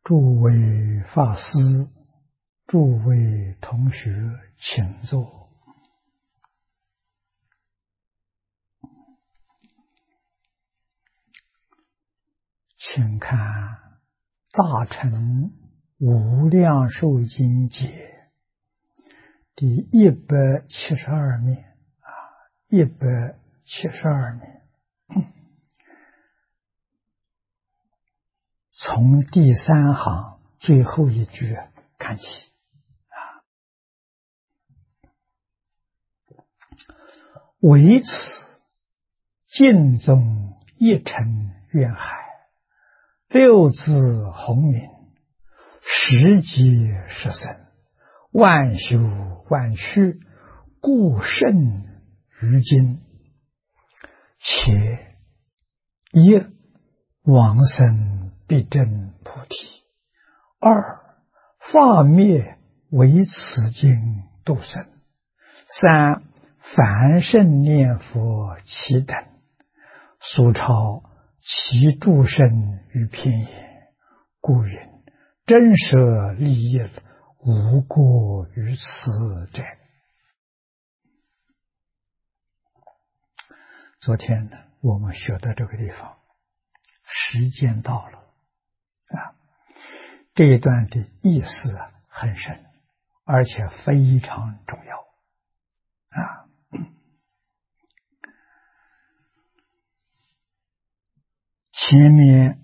诸位法师，诸位同学，请坐。请看《大乘无量寿经解》第172面172面，从第3行最后一句看起。唯此净宗一尘愿海，六字洪名，十劫十生，万修万续，故甚于今。且一往生必证菩提，二法灭为此经度生，三凡圣念佛其等，俗超其诸生于偏言，故云真舍利益，无过于此者。昨天呢，我们学到这个地方，时间到了这一段的意思很深，而且非常重要前面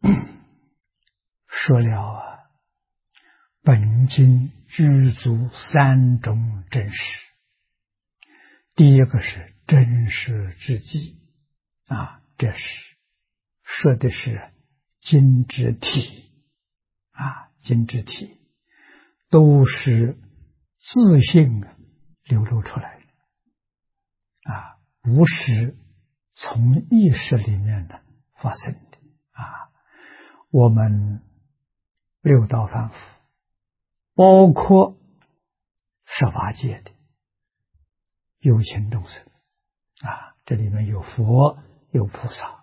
说了本经具足3种真实。第一个是真实之际这是说的是经之体经之体都是自性流露出来的不是从意识里面的发生的我们六道凡夫，包括18界的有情众生这里面有佛有菩萨，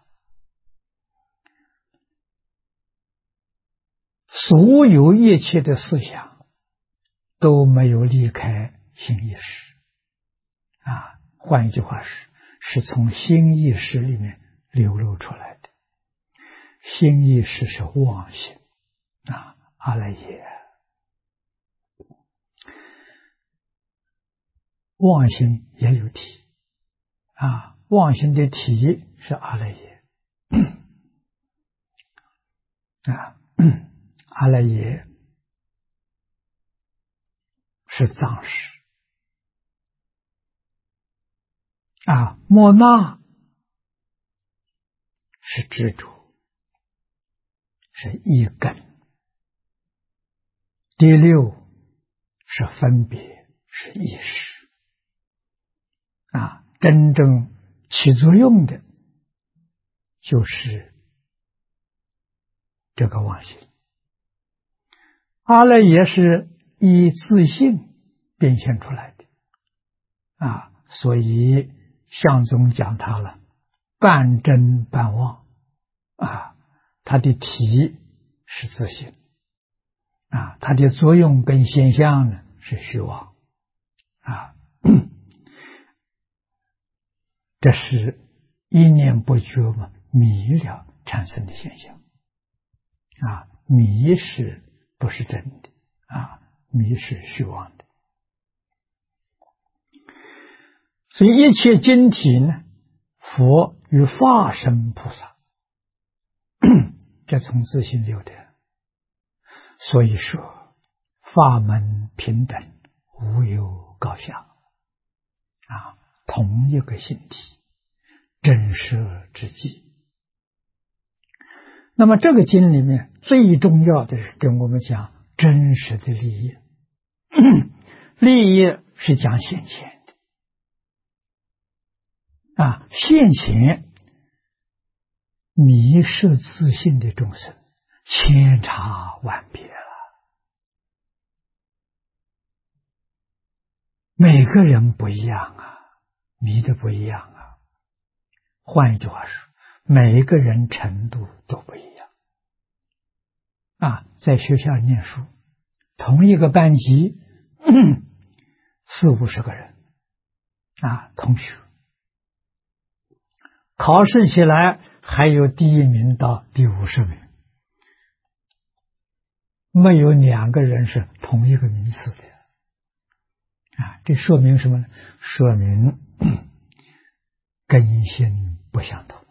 所有一切的思想都没有离开心意识换一句话是从心意识里面流露出来的。心意识是妄心阿赖耶，妄心也有体妄心的体是阿赖耶阿赖耶是藏识莫那是执着，是一根。第6是分别，是意识真正起作用的就是这个妄心。阿赖耶是以自性变现出来的所以相宗讲它了半真半妄它的体是自性它的作用跟现象呢是虚妄这是一念不觉迷了产生的现象迷是不是真的迷是虚妄的。所以一切经体呢，佛与化身菩萨这从自性流的，所以说法门平等，无有高下同一个性体，真实之际。那么这个经里面最重要的是跟我们讲真实的利益利益是讲现前的现前迷失自性的众生千差万别了，每个人不一样迷的不一样换一句话说，每一个人程度都不一样在学校念书，同一个班级40-50个人同学，考试起来还有第1名到第50名，没有2个人是同一个名次的这说明什么呢？说明根性不相同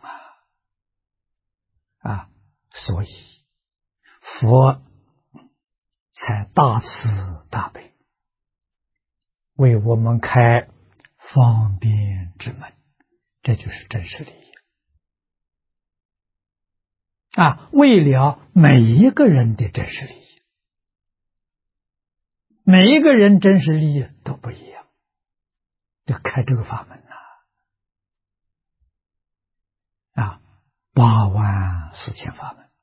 所以佛才大慈大悲，为我们开方便之门，这就是真实利益为了每一个人的真实利益，每一个人真实利益都不一样，就开这个法门84000法门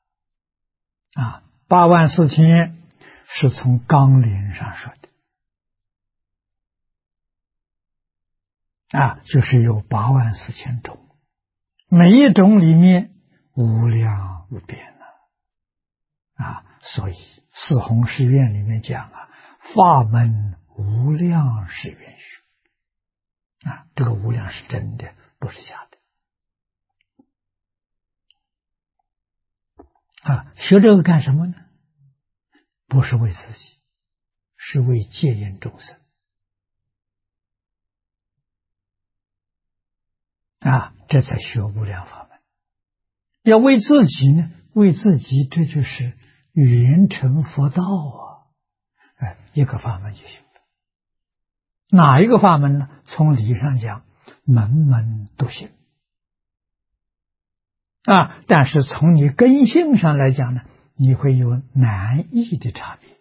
84000是从纲领上说的就是有84000种，每一种里面无量无边所以四弘誓愿里面讲法门无量是愿许这个无量是真的，不是假的学这个干什么呢？不是为自己，是为戒引众生这才学无量法门。要为自己呢，为自己这就是圆成佛道一个法门就行了。哪一个法门呢？从理上讲，门门都行但是从你根性上来讲呢，你会有难易的差别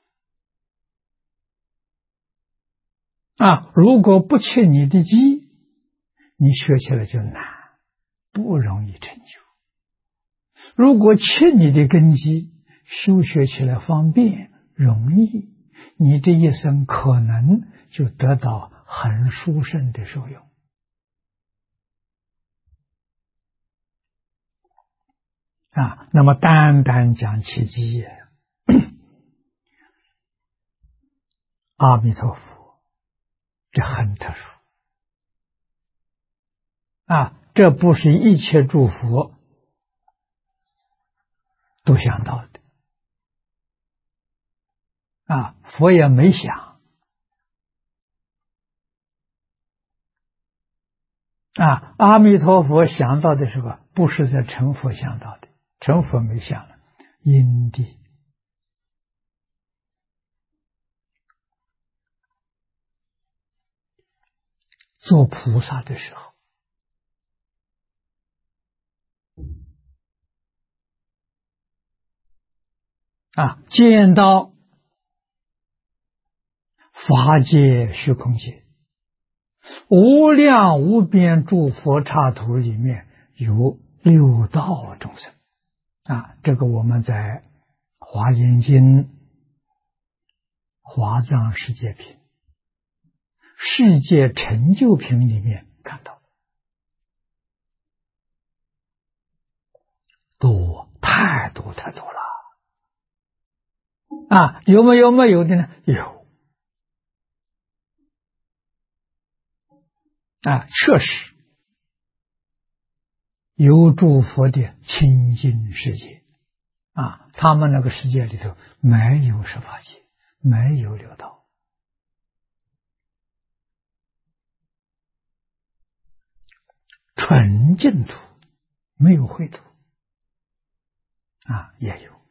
如果不切你的机，你学起来就难，不容易成就；如果切你的根基，修学起来方便容易，你这一生可能就得到很殊胜的受用那么单单讲契机阿弥陀佛这很特殊这不是一切诸佛都想到的佛也没想阿弥陀佛想到的时候，不是在成佛想到的，成佛没想了，因地做菩萨的时候见到法界虚空界无量无边诸佛刹土里面有六道众生这个我们在华严经华藏世界品世界成就品里面看到多，太多太多了有没有的呢？有确实有诸佛的清净世界他们那个世界里头没有十法界，没有六道纯净土，没有秽土也有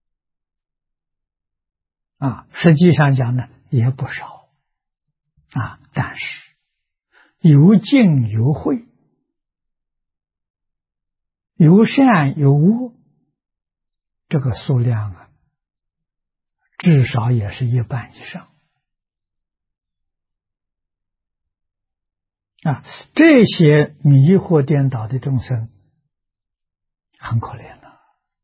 实际上讲呢也不少但是有净有秽，有善有恶，这个数量至少也是1半以上这些迷惑颠倒的众生很可怜了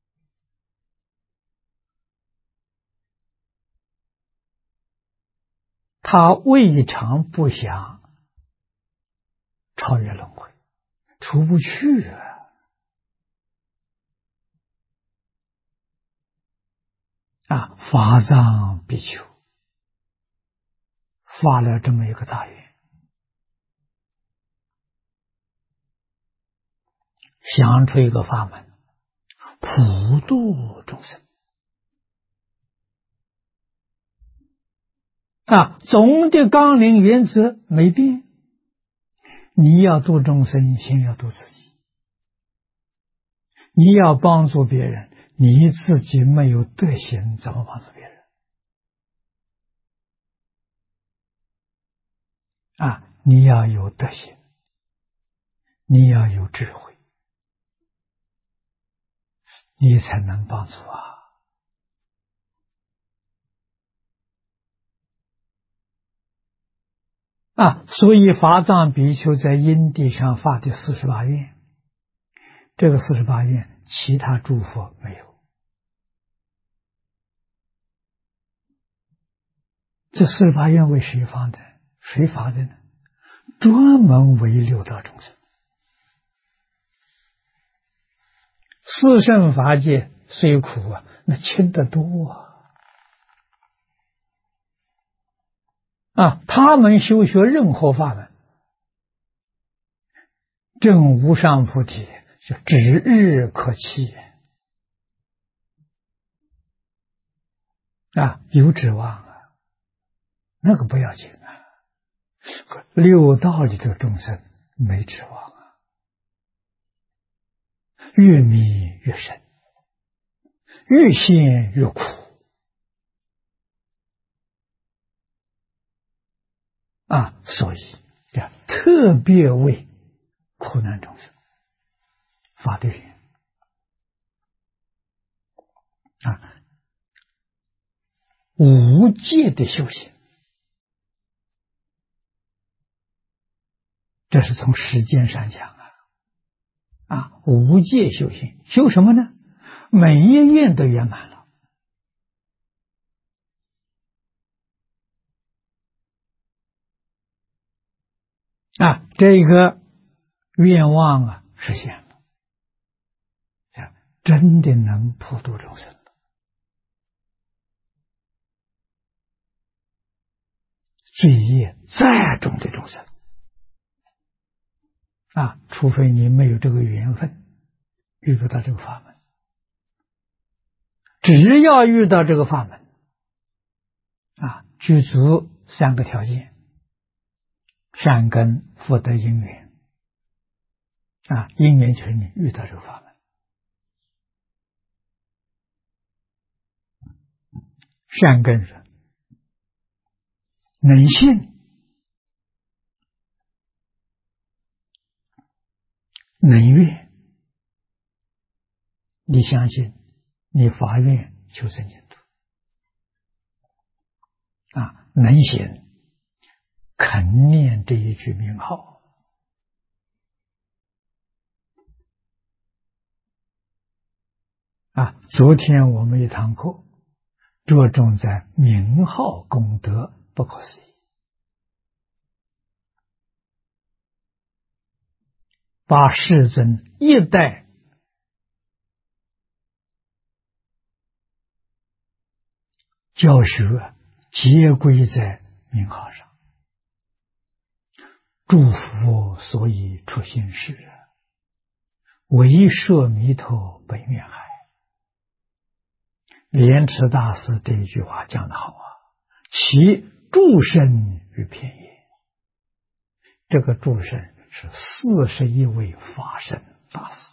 他未尝不想超越轮回，出不去法藏比丘发了这么一个大愿，想出一个法门，普度众生。总的纲领原则没变，你要度众生，先要度自己。你要帮助别人，你自己没有德行，怎么帮助别人？你要有德行，你要有智慧，你才能帮助所以法藏比丘在因地上发的48愿，这个48愿其他诸佛没有。这48愿为谁发的？谁发的呢？专门为六道众生。四圣法界虽苦那轻得多他们修学任何法门，证无上菩提就指日可期有指望那个不要紧六道里的众生没指望越迷越深，越陷越苦所以特别为苦难众生发对愿无戒的修行，这是从时间上讲无戒修行，修什么呢？每一愿都圆满了这个愿望实现了，真的能普度众生了。罪业再重的众生除非你没有这个缘分，遇不到这个法门。只要遇到这个法门具足3个条件：善根、福德、因缘因缘就是你遇到这个法门。善根是能信、能愿，你相信，你发愿求生净土能行，肯念这一句名号昨天我们一堂课着重在名号功德，不可思议。把世尊一代教学皆归在名号上，诸佛所以出现世，为摄弥陀本愿海。莲池大师这一句话讲得好其诸身于遍也。这个诸身是41位法身大师。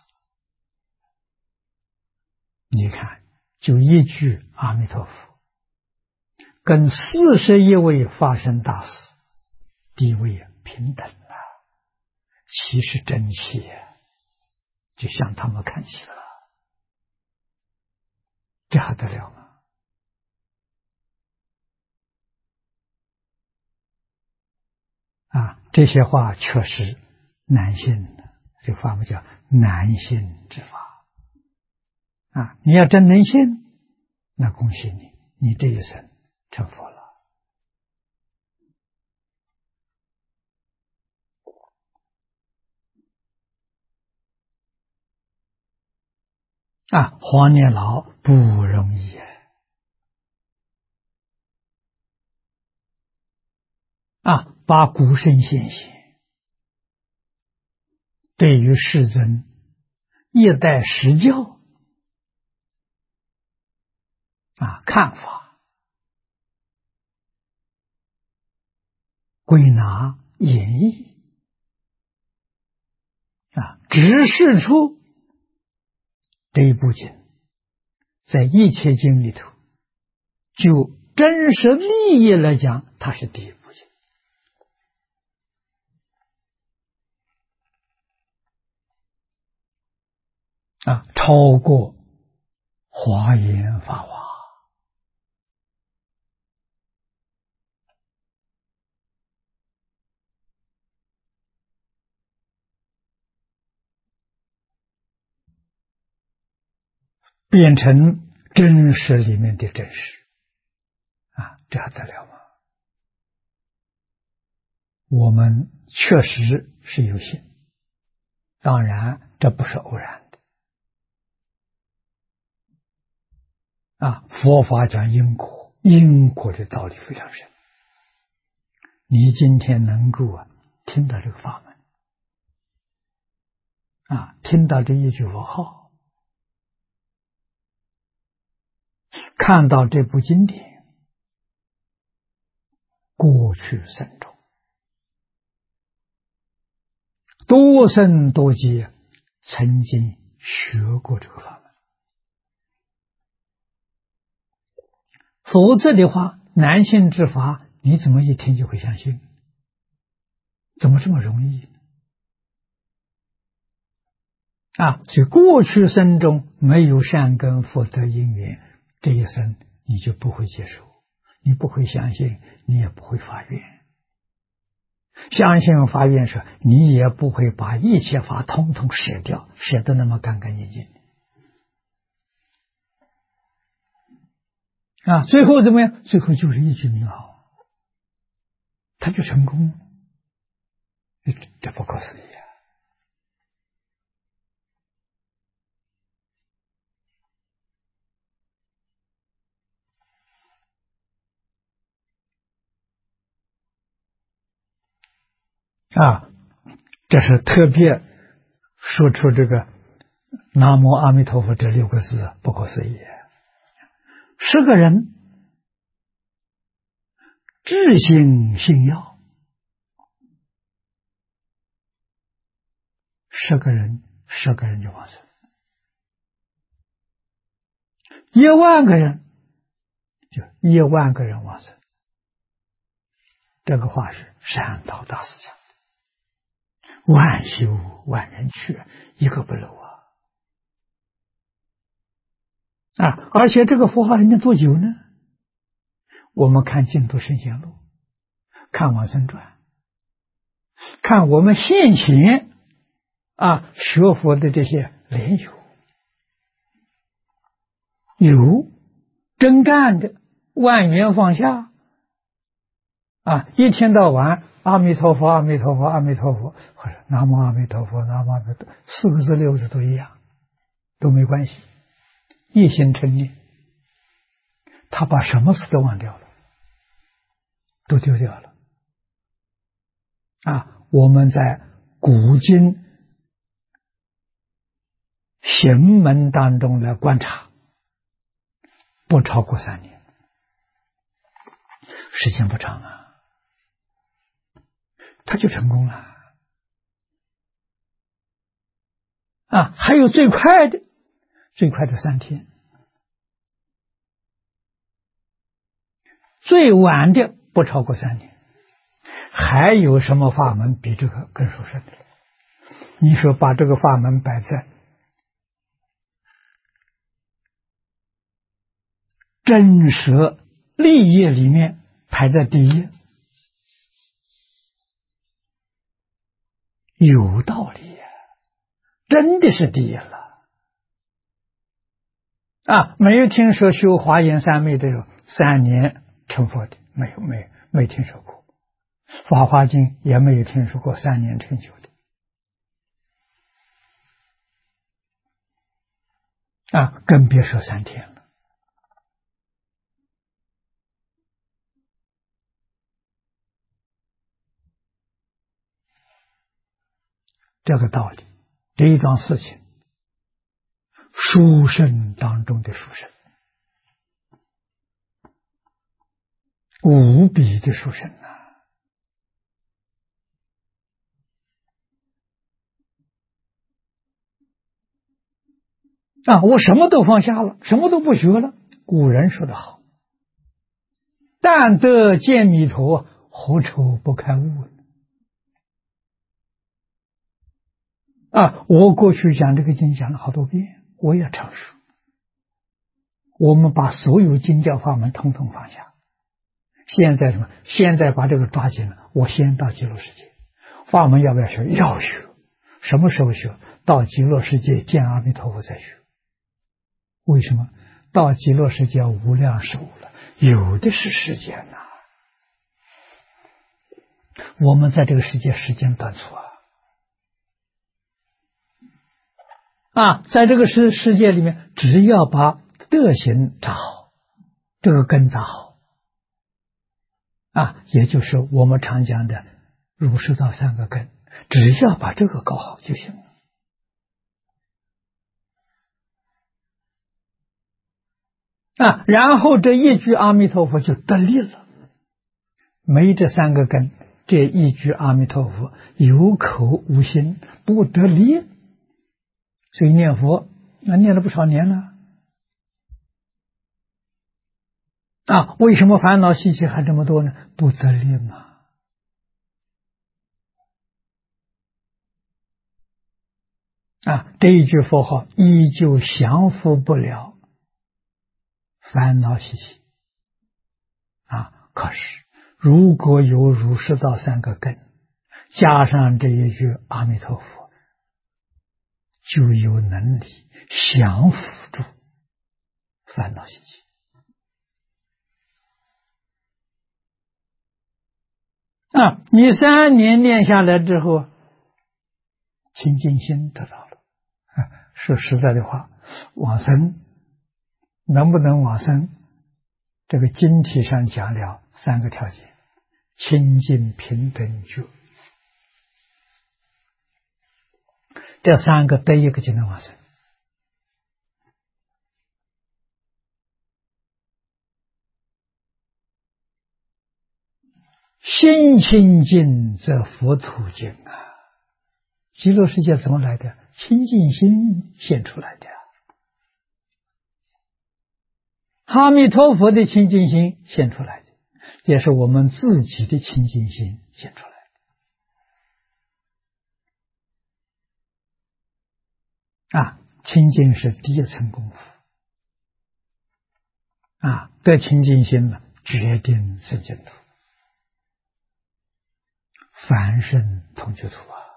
你看，就一句阿弥陀佛，跟41位法身大师地位平等了，其实真气就向他们看齐了，这还得了吗？这些话确实难信的，这法门叫难信之法你要真能信，那恭喜你，你这一生成佛了。黄年老不容易把古圣先贤对于世尊一代实教看法归纳演绎指示出这一部经在一切经里头，就真实利益来讲，它是第一部经超过华严法华。变成真实里面的真实这还得了吗？我们确实是有幸，当然这不是偶然的佛法讲因果，因果的道理非常深。你今天能够听到这个法门听到这一句佛号，看到这部经典，过去生中多生多劫曾经学过这个法门，否则的话，难信之法，你怎么一听就会相信？怎么这么容易所以过去生中没有善根福德因缘，这一生你就不会接受，你不会相信，你也不会发愿。相信发愿时，你也不会把一切法统统舍掉，舍得那么干干净净最后怎么样？最后就是一句名号，他就成功了，这不可思议这是特别说出这个南无阿弥陀佛这6个字，不可思议。10个人至心信要，10个人就往生，10000个人就10000个人往生。这个话是山道大师讲的，万修万人去，一个不漏而且这个佛法能多久呢？我们看净土圣贤录，看往生传，看我们现前学佛的这些莲友，有真干的万缘放下一天到晚阿弥陀佛阿弥陀佛阿弥陀佛，或者南无阿弥陀佛南无阿弥陀佛，4个字6个字都一样，都没关系，一心称念，他把什么事都忘掉了，都丢掉了我们在古今行门当中来观察，不超过3年，时间不长他就成功了还有最快的3天，最晚的不超过3年。还有什么法门比这个更殊胜的？你说把这个法门摆在真实利益里面排在第一，有道理真的是第一了没有听说修华严三昧的有3年成佛的，没听说过。法华经也没有听说过3年成就的更别说3天了这个道理，这一桩事情，殊胜当中的殊胜，无比的殊胜我什么都放下了，什么都不学了。古人说得好，但得见弥陀，何愁不开悟我过去讲这个经讲了好多遍，我也常说，我们把所有经教法门统统放下。现在什么？现在把这个抓紧了，我先到极乐世界。法门要不要学？要学。什么时候学？到极乐世界见阿弥陀佛再学。为什么？到极乐世界无量寿了，有的是时间我们在这个世界时间短促在这个世界里面，只要把德行扎好，这个根扎好也就是我们常讲的儒释道三个根，只要把这个搞好就行了。然后这一句阿弥陀佛就得力了。没这三个根，这一句阿弥陀佛有口无心，不得力。所以念佛念了不少年了为什么烦恼习气还这么多呢？不得力嘛。这一句佛号依旧降伏不了烦恼习气可是如果有儒释道三个根，加上这一句阿弥陀佛，就有能力降伏住烦恼习气你3年念下来之后，清净心得到了说实在的话，往生能不能往生，这个经题上讲了3个条件：清净平等觉，这3个得一个就能往生。心清净则佛土净极乐世界怎么来的？清净心现出来的阿弥陀佛的清净心现出来的，也是我们自己的清净心现出来的清净是第一层功夫得清净心了，决定生净土，凡圣同居土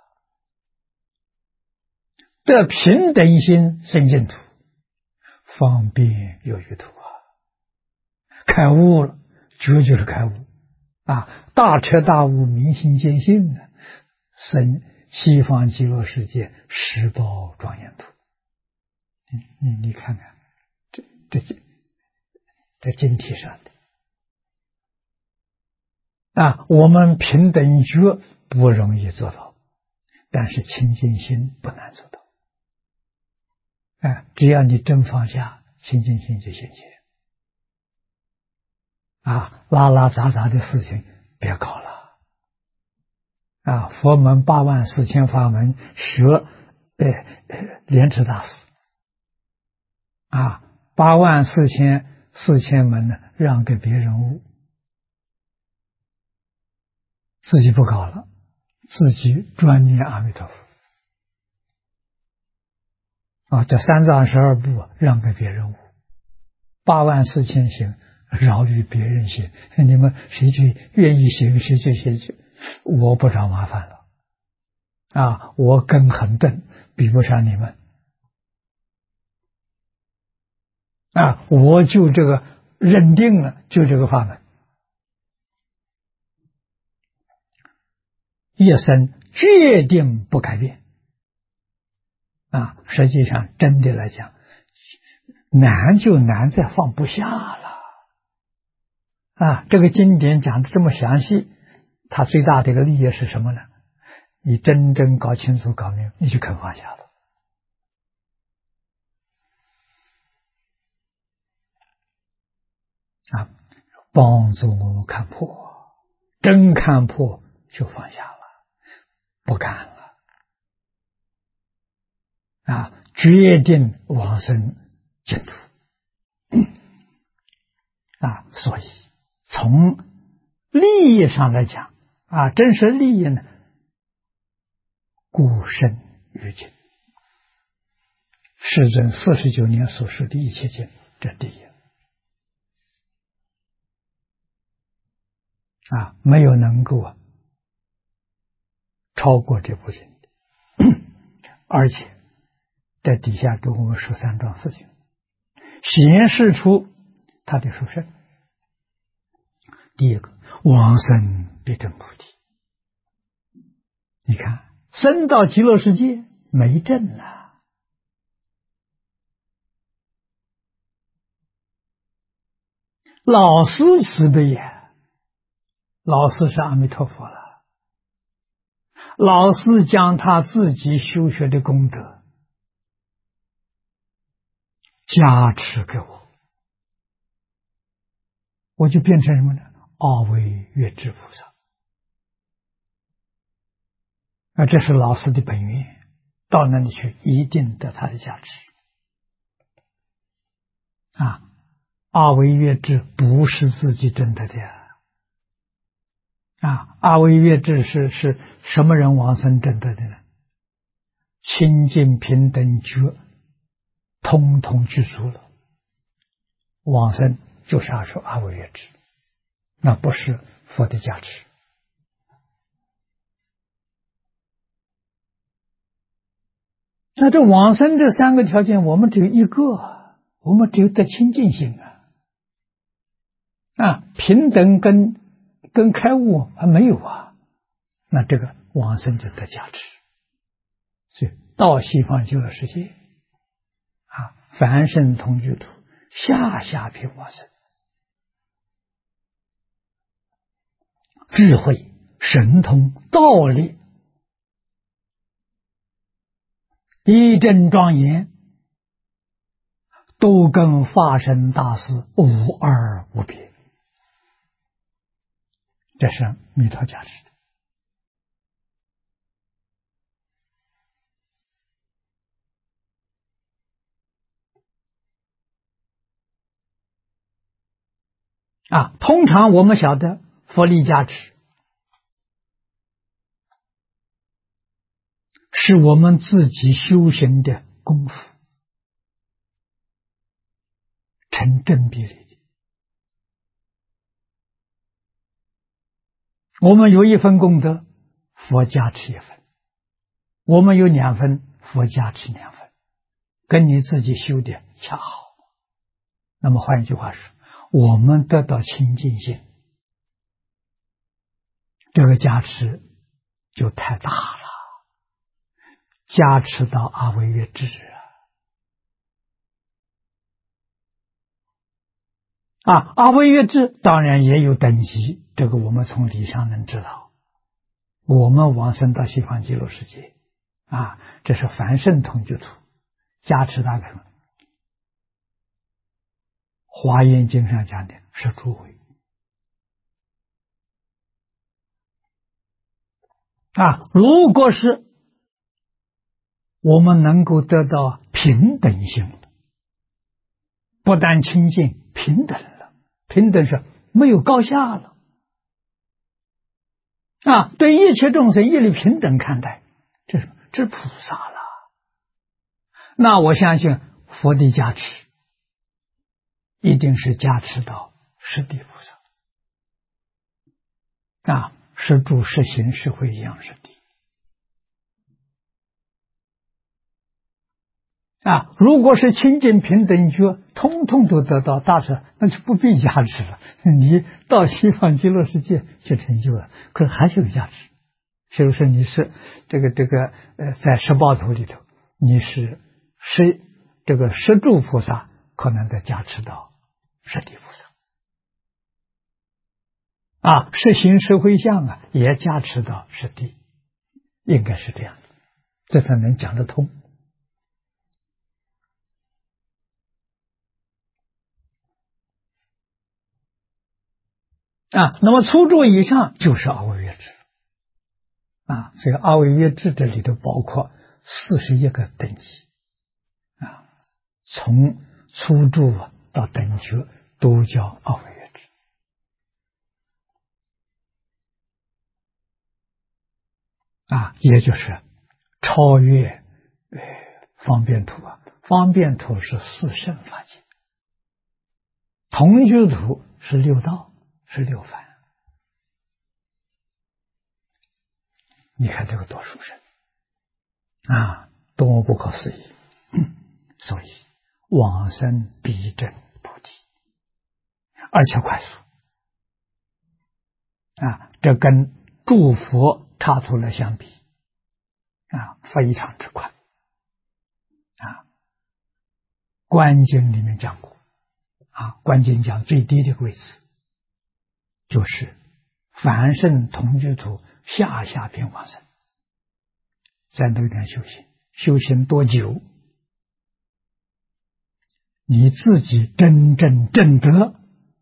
得平等心生净土，方便有余土开悟了，绝对是开悟大彻大悟，明心见性生西方极乐世界十宝庄严土。你看看这经题上的我们平等觉不容易做到，但是清净心不难做到只要你真放下，清净心就现前拉拉杂杂的事情别搞了佛门84000法门，学莲池大师84000门呢，让给别人悟，自己不搞了，自己专念阿弥陀佛这3藏12部让给别人悟，84000行饶于别人行，你们谁去愿意行谁就先去，我不找麻烦了我根很钝，比不上你们我就这个认定了，就这个法门，一生决定不改变实际上真的来讲，难就难在放不下了这个经典讲的这么详细，它最大的一个利益是什么呢？ 你真正搞清楚搞明，你就肯放下了。啊，帮助我们看破，真看破就放下了，不干了。啊，决定往生净土。啊，所以从利益上来讲，啊，真实利益呢，故深于今。世尊49年所说的一切经，这第一。啊，没有能够超过这部经的，而且在底下给我们说3桩事情，显示出他的殊胜。第一个，往生必证菩提。你看，生到极乐世界没证了，老师慈悲呀，老师是阿弥陀佛了，老师将他自己修学的功德加持给我，我就变成什么呢？阿惟越致菩萨。这是老师的本愿，到那里去一定得他的加持。啊，阿惟越致不是自己真的呀。啊，阿惟越致是什么人往生真的呢？清净平等觉通通具足了，往生就是说阿惟越致，那不是佛的加持。那这往生这3个条件，我们只有一个，我们只有得清净心啊，平等跟开悟还没有啊，那这个往生就得加持。所以到西方极乐世界啊，凡圣同居土，下下品往生，智慧、神通、道力一真庄严，都跟法身大士无二无别，这是弥陀加持的。啊，通常我们晓得佛力加持是我们自己修行的功夫成正比例的。我们有1分功德，佛加持1分；我们有2分，佛加持2分，跟你自己修的恰好。那么换一句话说，我们得到清净心，这个加持就太大了，加持到阿惟越致啊！阿惟越致当然也有等级，这个我们从理上能知道。我们往生到西方极乐世界啊，这是凡圣同居土，加持大概华严经上讲的是诸位啊。如果是我们能够得到平等性，不但清净，平等了，平等是没有高下了啊，对一切众生一律平等看待，这是菩萨了。那我相信佛的加持一定是加持到十地菩萨啊，是住是行是会一样是地啊。如果是清净平等觉，通通都得到大乘，那就不必加持了。你到西方极乐世界就成就了，可是还是有加持。比如说你是在18图里头，你是十住菩萨，可能得加持到十地菩萨啊，是行是会相啊，也加持到十地应该是这样子，这才能讲得通。那么初住以上就是阿惟越致所以阿惟越致这里头包括41个等级从初住到等觉都叫阿惟越致也就是超越方便土方便土是四圣法界，同居土是六道，是六凡。你看这个多殊胜多么不可思议！所以往生必证菩提，而且快速这跟诸佛刹土勒相比非常之快观经里面讲过观经讲最低的位置就是凡圣同居土下品往生，在那边修行多久，你自己真正证得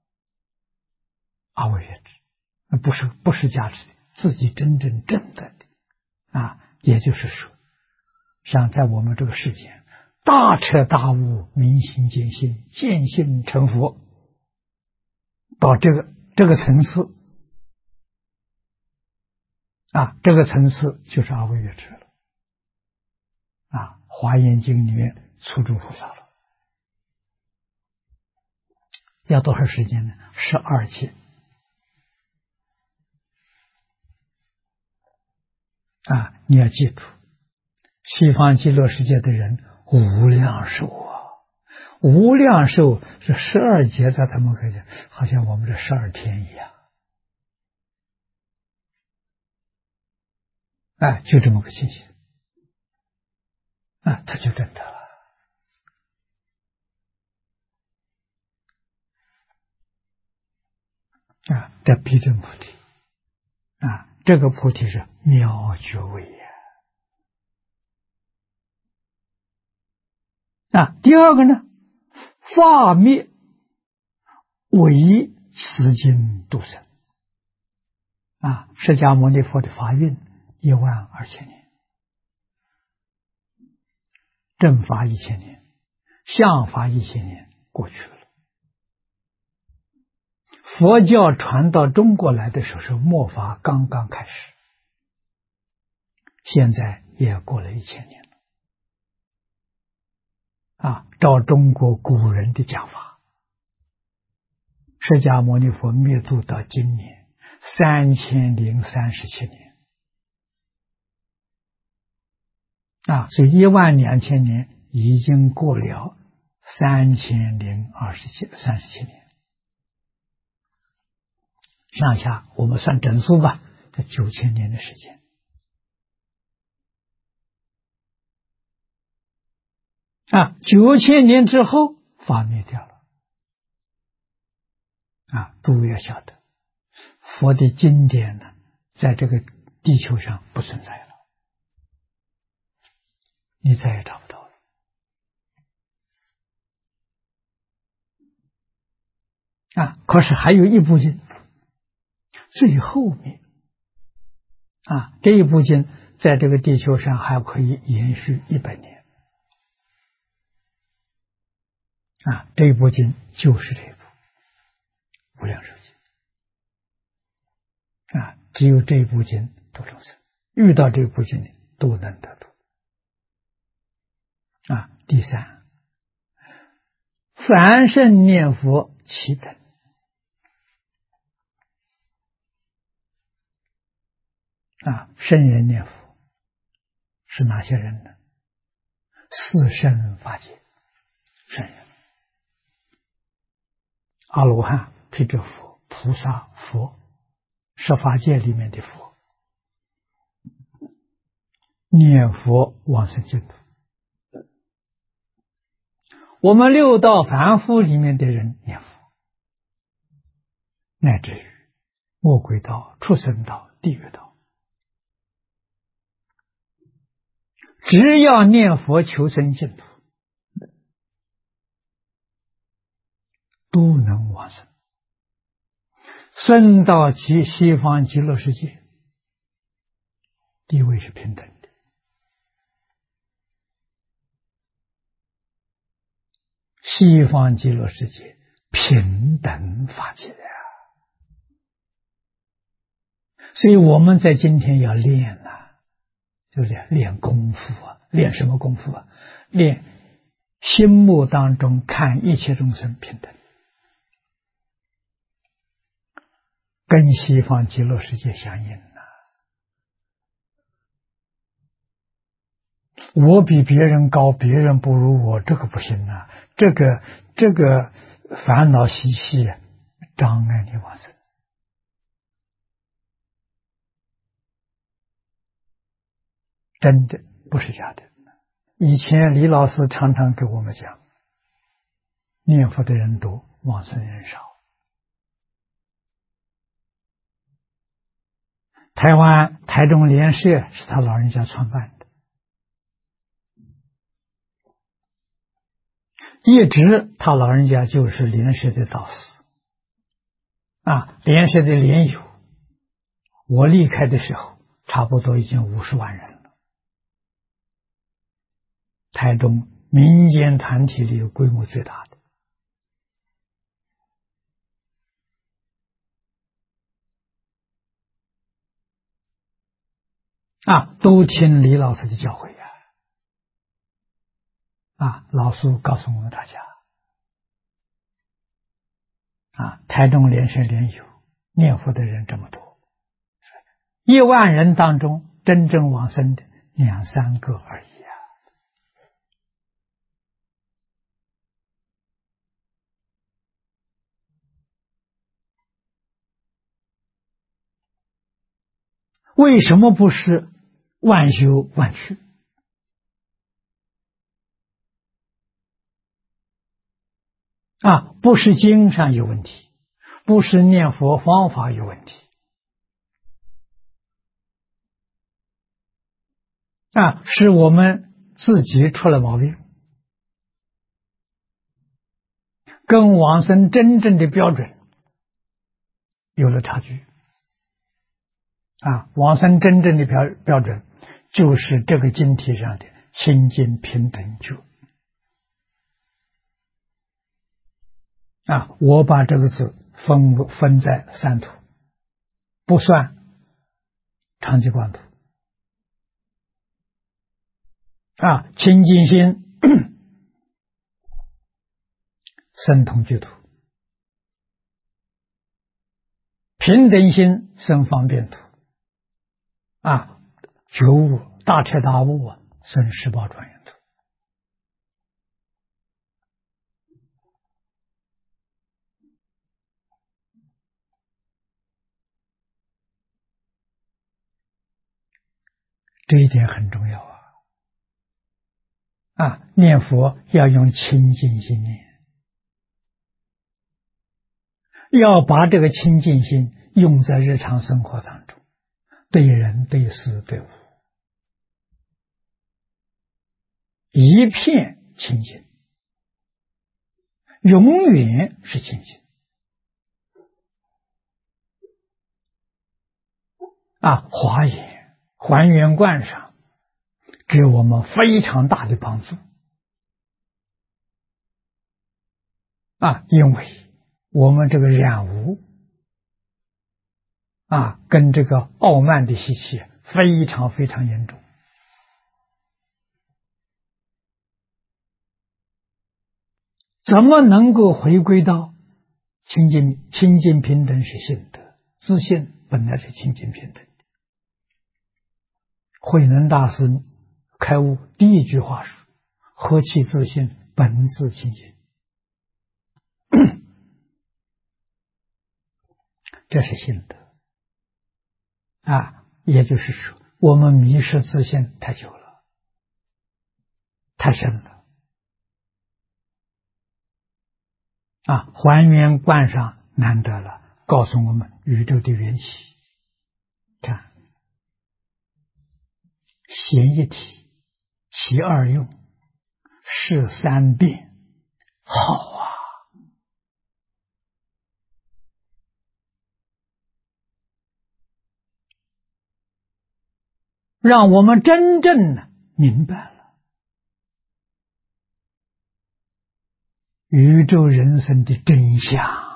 阿惟越致，不是加持的，自己真正证得的也就是说，像在我们这个世界，大彻大悟，明心见性，见性成佛，到这个层次这个层次就是阿惟越致了华严经里面初住菩萨了，要多少时间呢？12劫你要记住，西方极乐世界的人无量寿无量寿是12劫，在他们看见好像我们这12天一样就这么个情形他就证得了这必证菩提这个菩提是妙觉位第二个呢，法灭为此经度生释迦牟尼佛的法运12000年，正法1000年，相法1000年过去了。佛教传到中国来的时候是末法刚刚开始，现在也过了1000年了照中国古人的讲法，释迦牟尼佛灭度到今年3037年所以12000年已经过了3037年，上下我们算整数吧，这9000年的时间9000年之后法灭掉了诸位要晓得，佛的经典呢，在这个地球上不存在了，你再也找不到了可是还有一部经最后面这一部经在这个地球上还可以延续100年这一部经就是这一部无量寿经只有这一部经度众生，遇到这部经都能得度第三，凡圣念佛七等圣人念佛是哪些人呢？四圣法界圣人，阿罗汉、辟支佛、菩萨、佛，十法界里面的佛，念佛往生净土。我们六道凡夫里面的人念佛，乃至于魔鬼道、畜生道、地狱道， 只要念佛求生净土，都能往生，生到西方极乐世界，地位是平等的。西方极乐世界平等法界的呀，所以我们在今天要练就练功夫练什么功夫练心目当中看一切众生平等，跟西方极乐世界相应我比别人高，别人不如我，这个不行这个烦恼习气障碍你往生。真的不是假的。以前李老师常常给我们讲，念佛的人多，往生人少。台湾台中莲社是他老人家创办的，一直他老人家就是莲社的导师莲社的莲友。我离开的时候，差不多已经50万人了。台中民间团体里有规模最大的都听李老师的教诲老师告诉我们大家台中莲社莲友念佛的人这么多，1万人当中真正往生的2、3个而已为什么不是万修万去？不是经上有问题，不是念佛方法有问题是我们自己出了毛病，跟往生真正的标准有了差距往生真正的标准就是这个经题上的清净平等觉我把这个字分在3土，不算长期光土清净心生同居土，平等心生方便土觉悟大彻大悟生十报庄严土。这一点很重要念佛要用清净心念，要把这个清净心用在日常生活当中，对人对事对物一片清净，永远是清净华严还原观上给我们非常大的帮助因为我们这个染污跟这个傲慢的习气非常非常严重，怎么能够回归到清净平等是性德，自信本来是清净平等的。慧能大师开悟第一句话是何其自信，本自清净这是性德也就是说我们迷失自信太久了，太深了还原观上难得了，告诉我们宇宙的缘起，看显一体其二用，是三变，好啊！让我们真正的明白了宇宙人生的真相。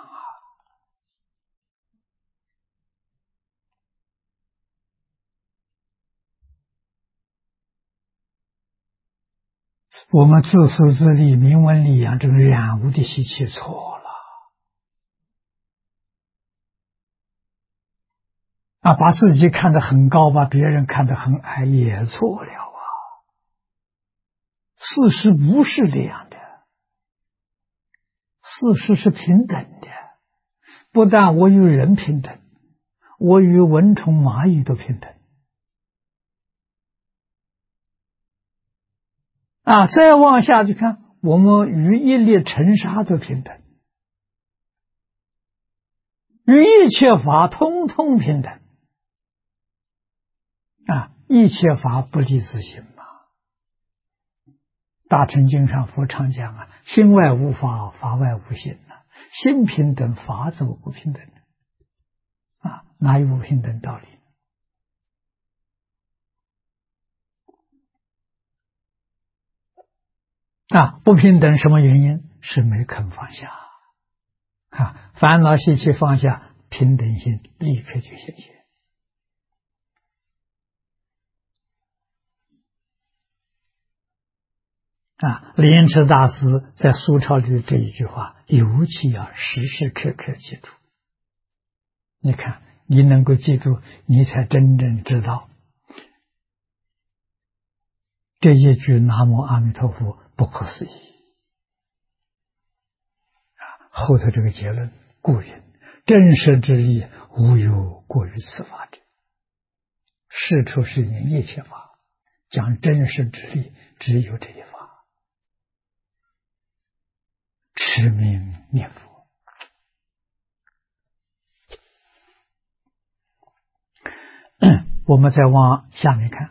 我们自私自利、名闻利养这个染污的习气错了啊！把自己看得很高，把别人看得很矮，也错了啊！事实不是这样的，事实是平等的。不但我与人平等，我与蚊虫蚂蚁都平等啊！再往下去看，我们与一粒尘沙都平等，与一切法通通平等啊！一切法不离自性嘛。大乘经上佛常讲啊，心外无法，法外无心啊，心平等，法怎么不平等啊？哪有不平等道理啊？不平等什么原因？是没肯放下啊！烦恼习气放下，平等心立刻就现前啊！莲池大师在苏超里的这一句话，尤其要时时刻刻记住。你看，你能够记住，你才真正知道这一句南无阿弥陀佛不可思议啊！后头这个结论，故云真实之意，无有过于此法者。世出世间一切法，讲真实之理，只有这一法。持名念佛，我们再往下面看，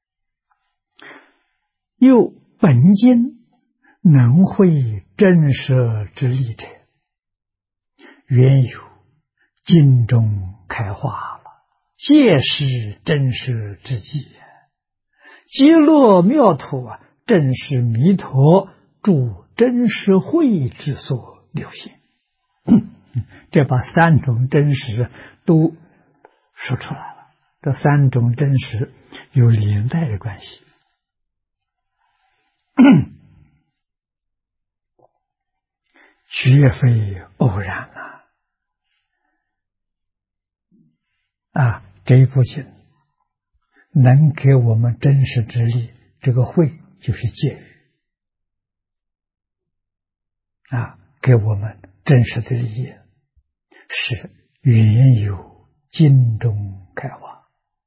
又本经能会真实之理者，原有经中开化了，皆是真实之际，极乐妙土啊，正是弥陀住真实慧之所流行。这把三种真实都说出来了，这三种真实有连带的关系。绝非偶然啊！这一部经能给我们真实之力，这个慧就是戒语啊，给我们真实的利益是原有经中开化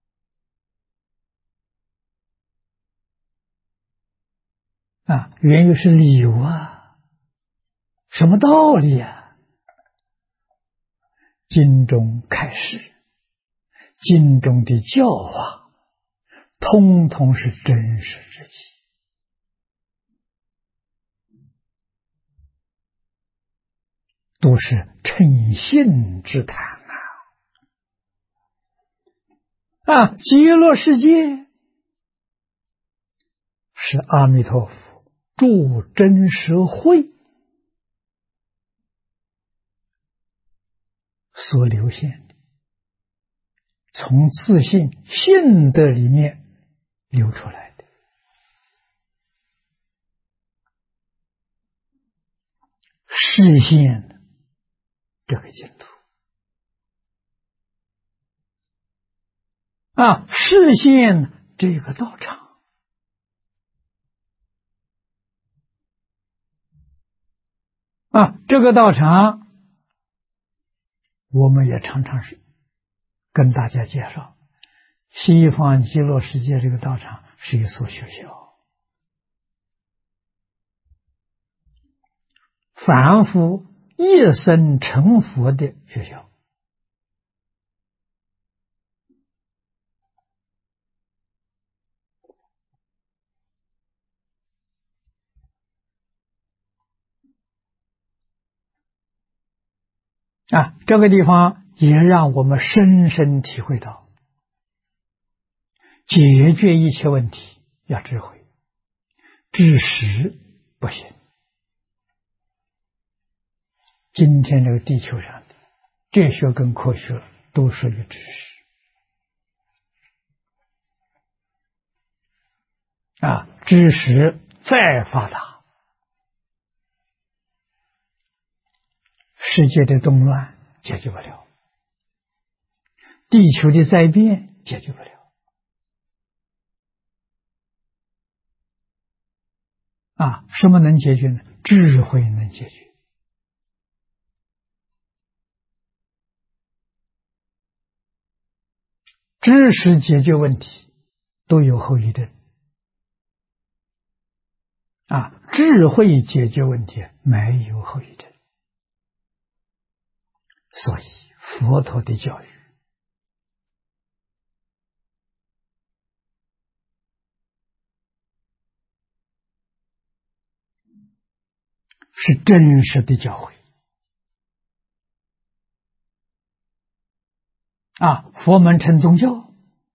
啊，原有是理由啊，什么道理啊？经中开示，经中的教化，通通是真实之气，都是诚信之谈啊！极乐世界是阿弥陀佛住真实慧所流现的，从自信性德里面流出来的，实现这个净土啊，实现这个道场啊，这个道场我们也常常是跟大家介绍，西方极乐世界这个道场是一所学校，凡夫一生成佛的学校这个地方也让我们深深体会到，解决一切问题要智慧，知识不行。今天这个地球上的哲学跟科学都属于知识。知识再发达，世界的动乱解决不了，地球的灾变解决不了。什么能解决呢？智慧能解决。知识解决问题都有后遗症，智慧解决问题没有后遗症。所以佛陀的教育是真实的教诲。佛门称宗教，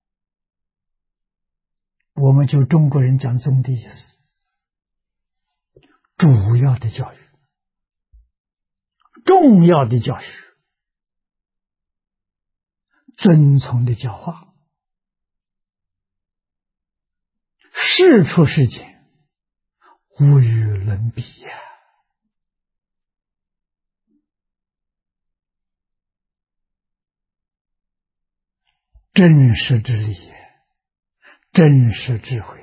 我们就中国人讲宗的意思，主要的教育，重要的教学，遵从的教化，事出世间无与伦比呀。真实之理，真实智慧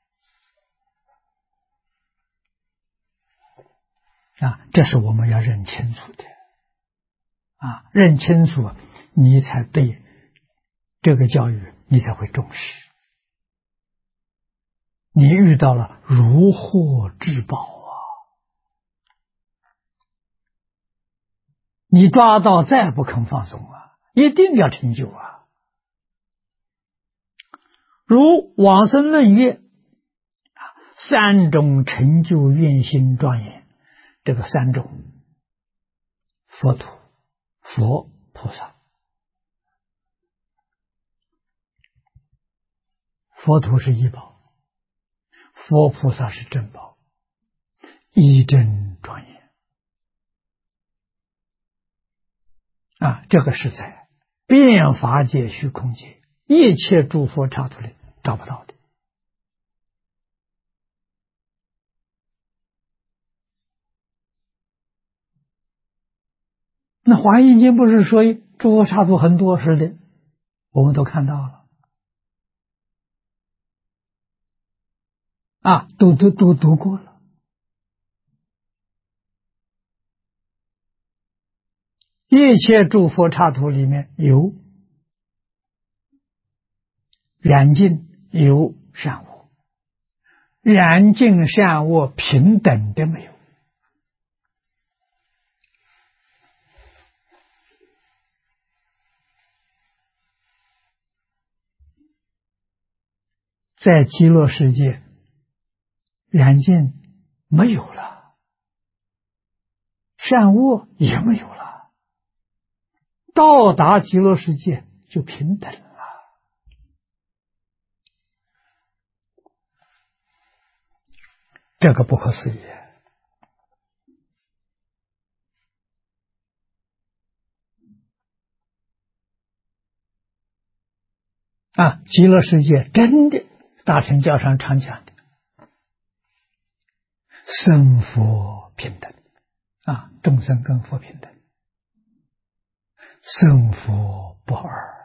这是我们要认清楚的认清楚，你才对这个教育你才会重视。你遇到了如获至宝你抓到再不肯放松一定要成就如往生论曰三种成就愿心庄严，这个三种，佛土、佛菩萨。佛土是一宝，佛菩萨是正宝，一真庄严这个是在变法界、虚空界一切诸佛刹土里找不到的。那华严经不是说诸佛刹土很多？是的，我们都看到了都读过了。一切诸佛刹土里面有染净，有善恶，染净善恶平等的没有。在极乐世界，染净没有了，善恶也没有了，到达极乐世界就平等了。这个不可思议极乐世界真的大乘教上常讲的生佛平等众生跟佛平等，生佛不二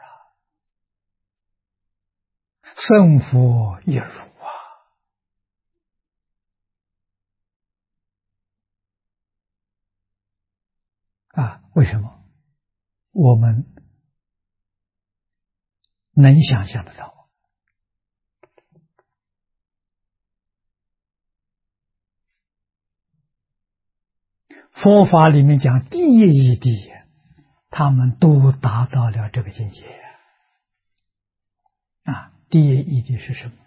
生佛一如为什么？我们能想象得到佛法里面讲第一义谛，他们都达到了这个境界第一义谛是什么？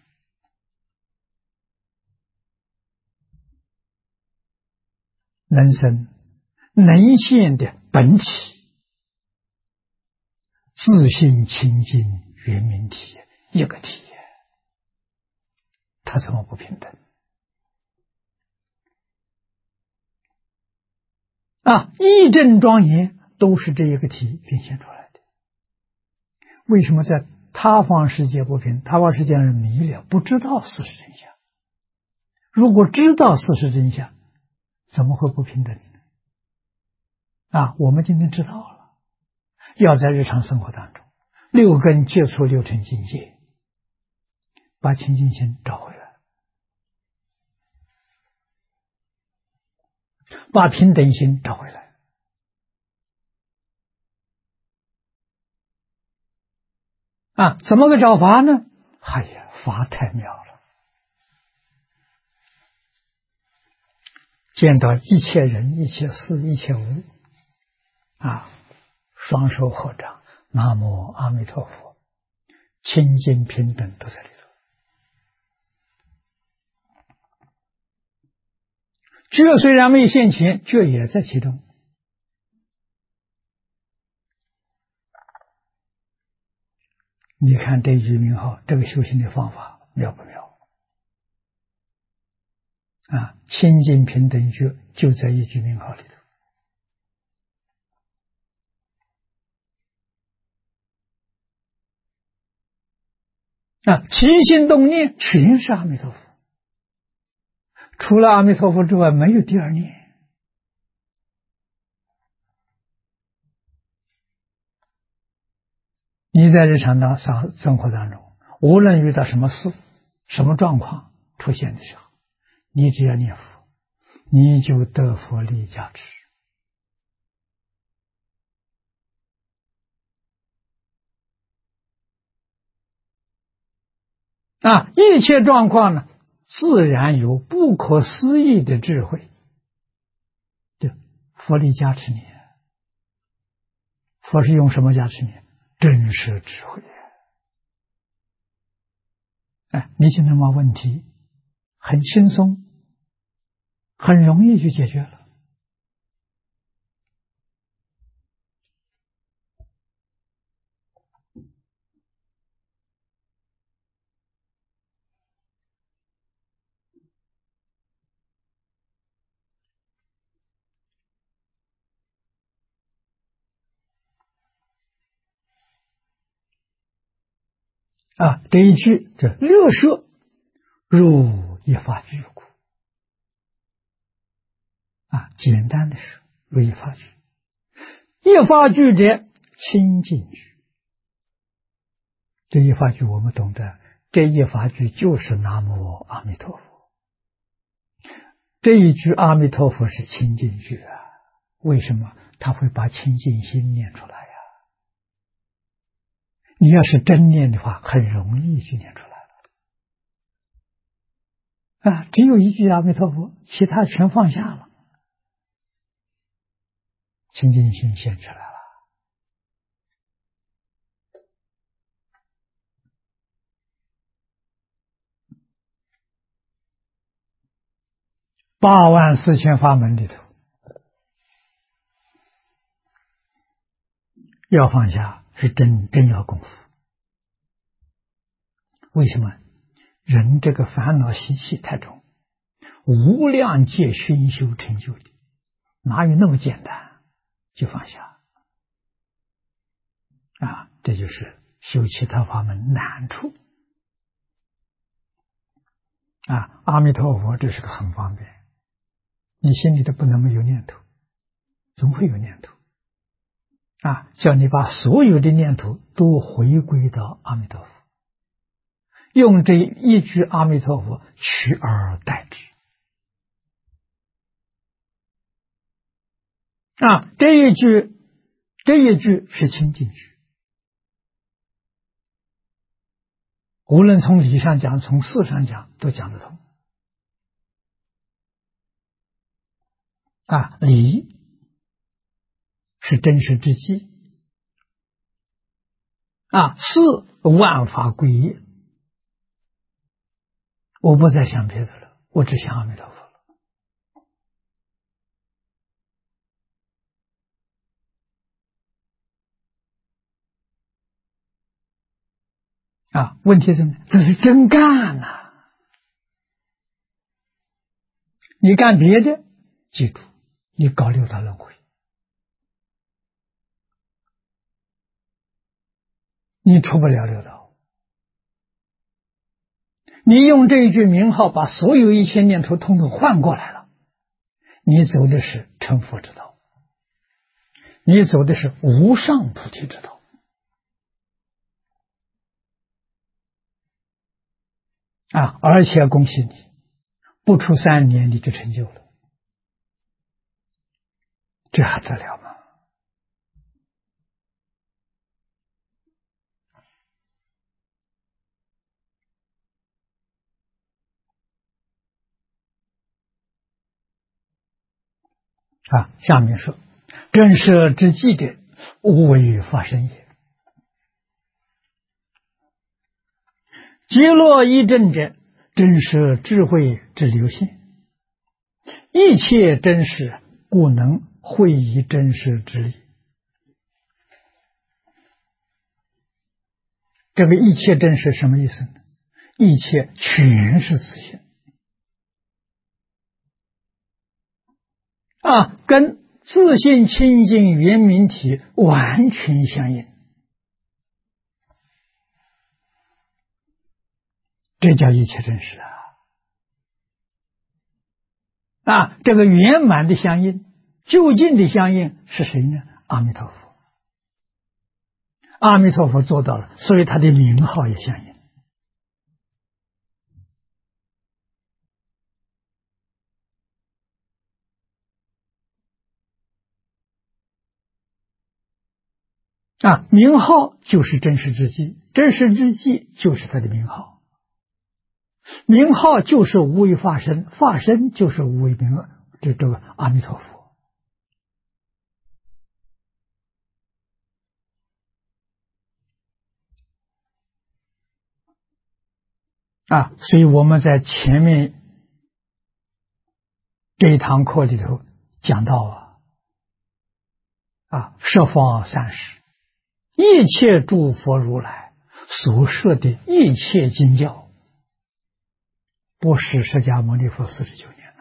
能生能现的本体自性清净圆明体，一个体，它怎么不平等？义正庄严都是这一个体变现出来的。为什么在他方世界不平？他方世界人迷了，不知道事实真相。如果知道事实真相，怎么会不平等呢？我们今天知道了，要在日常生活当中，六根接触六尘境界，把清净心找回来，把平等心找回来。怎么个找法呢？法太妙了。见到一切人、一切事、一切物，双手合掌，南无阿弥陀佛，清净平等都在里头。觉虽然没现前，觉也在其中。你看这一句名号，这个修行的方法妙不妙？清净平等觉就在一句名号里头。起心动念全是阿弥陀佛，除了阿弥陀佛之外，没有第二念。你在日常的生活当中，无论遇到什么事、什么状况出现的时候，你只要念佛，你就得佛力加持。一切状况呢，自然有不可思议的智慧，佛力加持你。佛是用什么加持你？真实智慧。你就能把问题很轻松、很容易就解决了。这一句这六摄入一法具故。简单的说，入一法具。一法具者，清净具。这一法具我们懂得，这一法具就是南无阿弥陀佛。这一句阿弥陀佛是清净句为什么？他会把清净心念出来你要是真念的话，很容易就念出来了。只有一句阿弥陀佛，其他全放下了，清净心现出来了。84000法门里头，要放下是真要功夫。为什么？人这个烦恼习气太重，无量界熏修成就的，哪有那么简单就放下？这就是修其他法门难处。阿弥陀佛这是个很方便，你心里头不能没有念头，总会有念头叫你把所有的念头都回归到阿弥陀佛，用这一句阿弥陀佛取而代之。这一句是清净句，无论从理上讲，从事上讲，都讲得通。理是真实之际，事万法归一。我不再想别的了，我只想阿弥陀佛了。 问题是这是真干呐！你干别的，记住，你搞六道轮回，你出不了六道。你用这一句名号把所有一切念头统统换过来了，你走的是成佛之道，你走的是无上菩提之道。而且恭喜你，不出3年你就成就了，这还得了吗？下面说，真实之际的无为发生也。极乐一真者，真实智慧之流现，一切真实，故能会以真实之力。这个一切真实什么意思呢？一切全是自性跟自性清净圆明体完全相应，这叫一切真实这个圆满的相应，究竟的相应是谁呢？阿弥陀佛。阿弥陀佛做到了，所以他的名号也相应。名号就是真实之际，真实之际就是他的名号，名号就是无为法身，法身就是无为名，这个阿弥陀佛。所以我们在前面这一堂课里头讲到十方三世一切诸佛如来所设的一切经教，不是释迦牟尼佛49年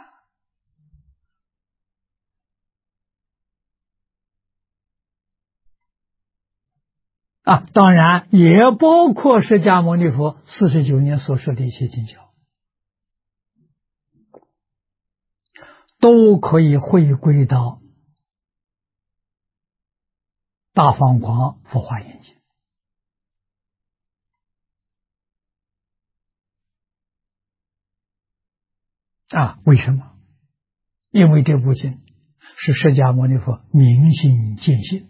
当然也包括释迦牟尼佛49年所设的一切经教，都可以回归到大放光佛华严经。为什么？因为这部经是释迦牟尼佛明心见性，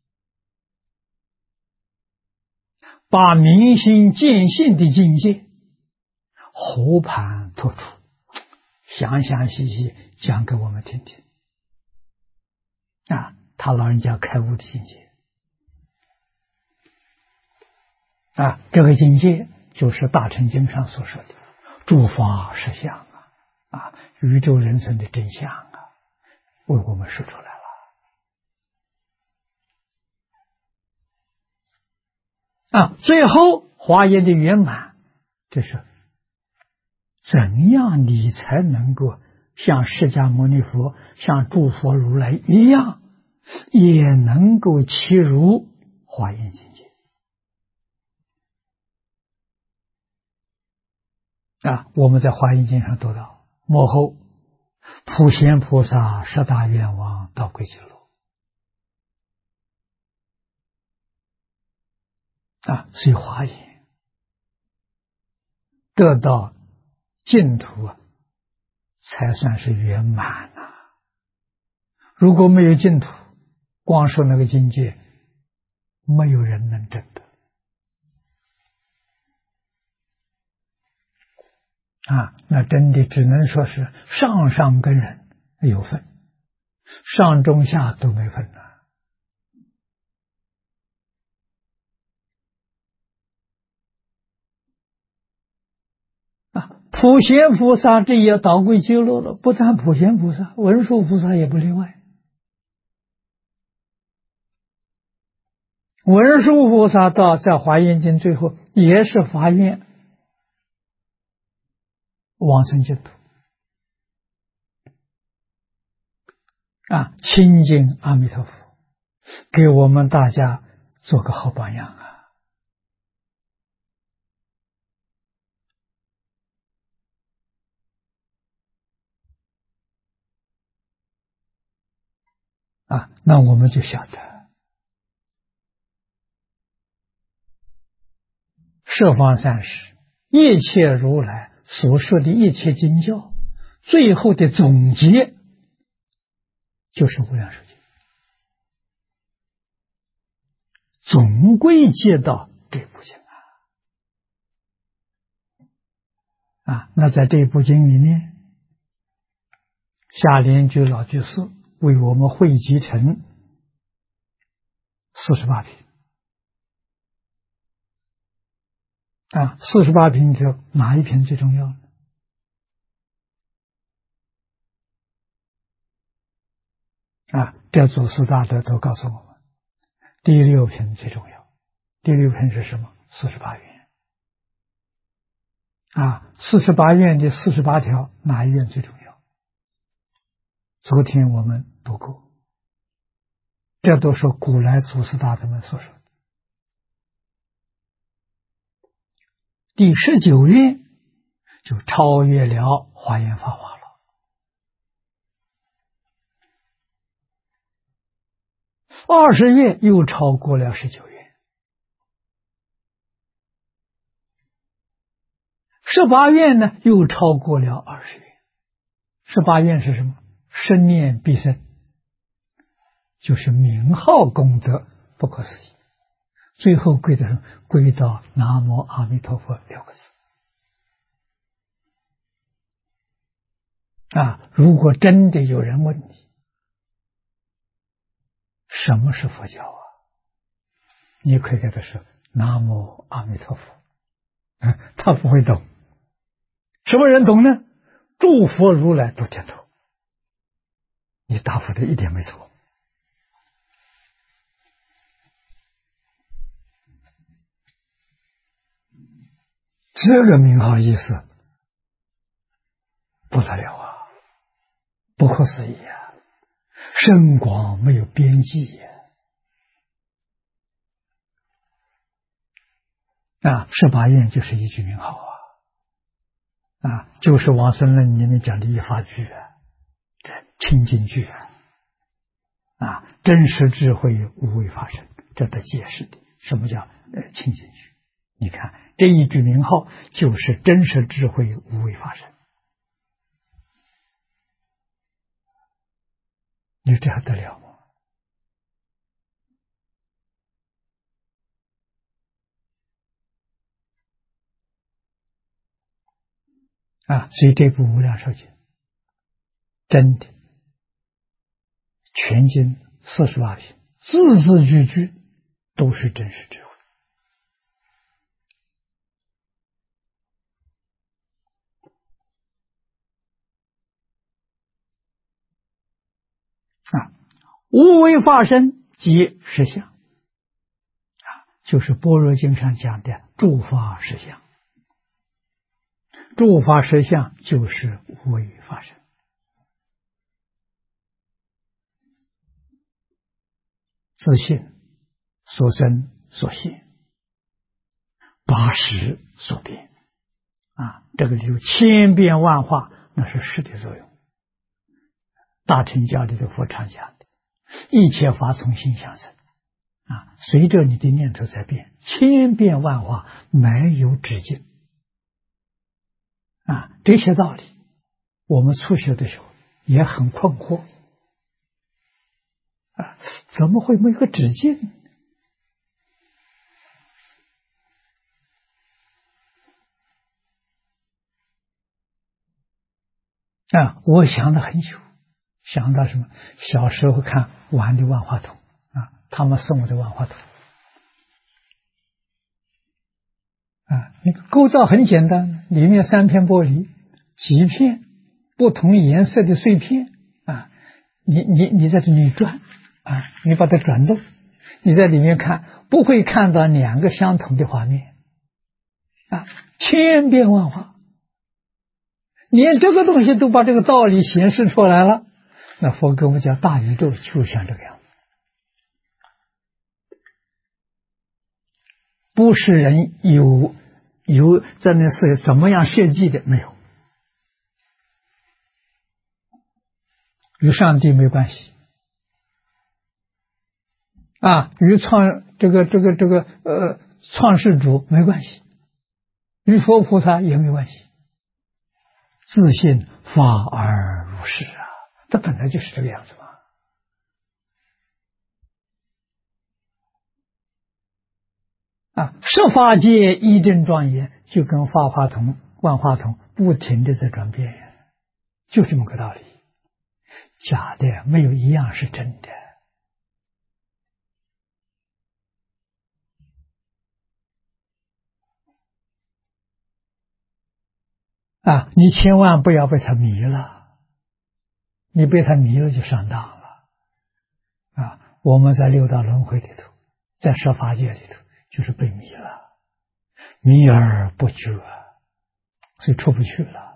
把明心见性的境界和盘托出，详详细细讲给我们听听。他老人家开悟的境界这个境界就是大乘经上所说的诸法实相宇宙人生的真相为我们说出来了最后华严的圆满，这是怎样你才能够像释迦牟尼佛像诸佛如来一样，也能够契入华严境界我们在华严经上读到，末后普贤菩萨十大愿望到归极乐所以华严得到净土才算是圆满如果没有净土，光说那个境界，没有人能证得那真的只能说是上上根人有份，上中下都没份普贤菩萨这也倒归极乐了，不但普贤菩萨，文殊菩萨也不例外文殊菩萨道在华严经最后也是发愿往生净土亲近阿弥陀佛，给我们大家做个好榜样那我们就晓得十方三世一切如来所说的一切经教，最后的总结就是无量寿经，总归接到这部经那在这部经里面，下莲居老居士为我们汇集成48品48品中哪一品最重要呢？这祖师大德都告诉我们，第6品最重要。第6品是什么？48愿48愿的48条，哪一愿最重要？昨天我们读过，这都是古来祖师大德们所说的。第19愿就超越了华严法华了。20愿又超过了19愿。18愿呢又超过了20愿。18愿是什么？生念必生，就是名号功德不可思议。最后归到什么？归到南无阿弥陀佛6个字。如果真的有人问你什么是佛教你可以给他说南无阿弥陀佛，他不会懂。什么人懂呢？诸佛如来都点头。你答复的一点没错。这个名号意思不得了不可思议深广没有边际18愿就是一句名号就是往生论里面讲的一法句清净句真实智慧无为法身，这得解释的。什么叫清净句？你看这一句名号就是真实智慧无为法身，你这还得了吗？所以这部无量寿经真的全经48品，字字句句都是真实智慧无为法身即实相就是般若经上讲的诸法实相。诸法实相就是无为法身。自性所生所现，八识所变这个就千变万化，那是识的作用。大乘教里的佛常讲的一切法从心相生随着你的念头在变，千变万化，没有止境这些道理我们初学的时候也很困惑怎么会没有个止境我想了很久，想到什么？小时候看玩的万花筒他们送我的万花筒那个构造很简单，里面3片玻璃，几片不同颜色的碎片你在这里转你把它转动，你在里面看不会看到两个相同的画面啊，千变万化，连这个东西都把这个道理显示出来了。那佛跟我们讲，大宇宙就像这个样子，不是人有在那是怎么样设计的，没有，与上帝没关系啊，与创世主没关系，与佛菩萨也没关系，自信法而如是啊，这本来就是这个样子嘛。啊，十法界一真庄严，就跟法华筒、万华筒不停的在转变，就这么个道理。假的没有一样是真的。啊，你千万不要被他迷了，你被他迷了就上当了。啊，我们在六道轮回里头，在十法界里头，就是被迷了，迷而不觉，所以出不去了。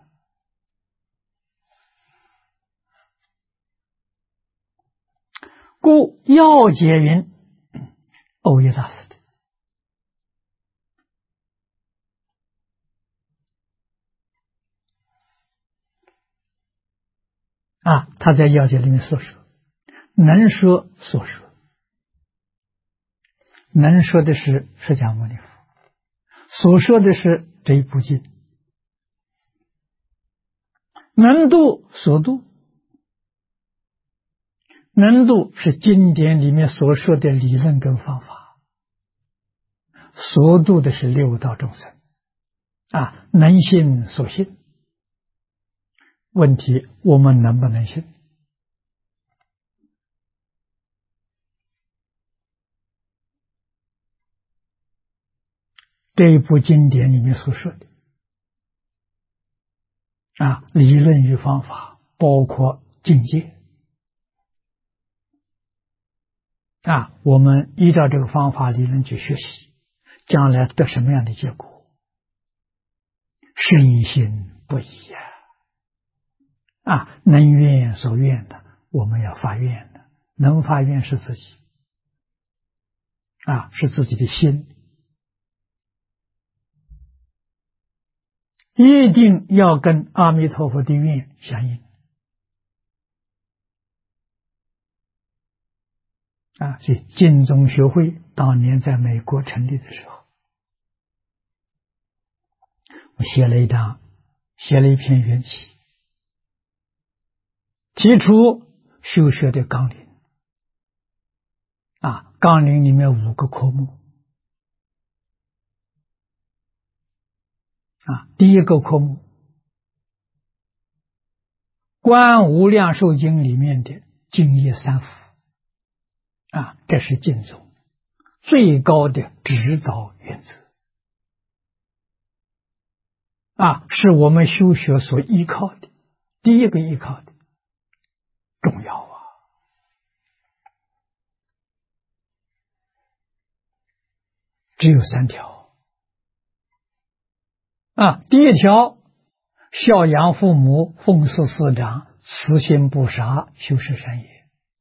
故要解云，欧耶大师的啊，他在要解里面所说，能说所说，能说的是释迦牟尼佛，所说的是这一部经，能度所度，能度是经典里面所说的理论跟方法，所度的是六道众生啊，能信所信。问题我们能不能信？这一部经典里面所说的啊，理论与方法，包括境界啊，我们依照这个方法理论去学习，将来得什么样的结果？深信不疑啊！能愿所愿的，我们要发愿的，能发愿是自己啊，是自己的心，一定要跟阿弥陀佛的愿相应啊！所以净宗学会当年在美国成立的时候，我写了一篇缘起，提出修学的纲领啊，纲领里面5个科目啊，第一个科目，观无量寿经里面的净业三福啊，这是净宗最高的指导原则啊，是我们修学所依靠的第一个依靠的重要啊。只有3条啊，第一条，孝养父母，奉事师长，慈心不杀，修持善业。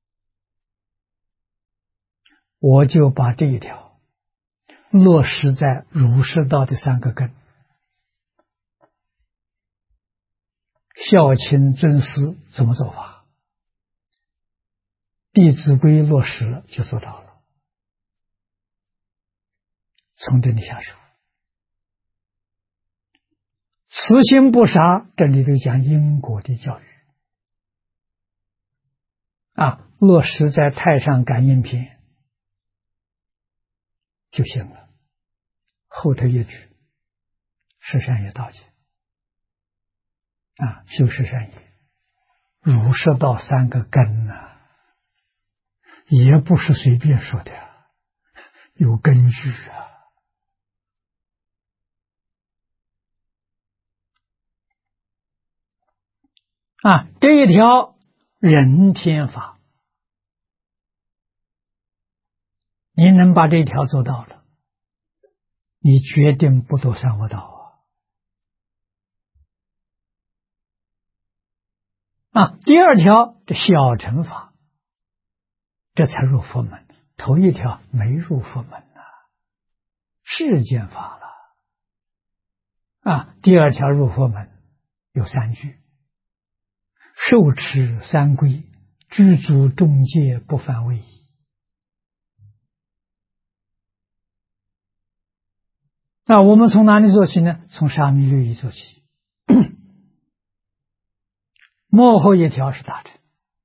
我就把这一条落实在儒释道的3个根，孝亲尊师怎么做法？弟子规落实了就做到了，从这里下手。慈心不杀，这里头讲因果的教育啊，落实在太上感应篇就行了。后头一句，十善业道解啊，修持善业，儒释道3个根啊，也不是随便说的，有根据啊。这一条人天法， 你能把这一条做到了，你决定不堕三恶道啊！第二条，这小乘法，这才入佛门。头一条没入佛门呐，世间法了啊！第二条入佛门有三句：受持三规，具足众戒，不犯位移。那我们从哪里做起呢？从沙弥律仪做起。末后一条是大乘，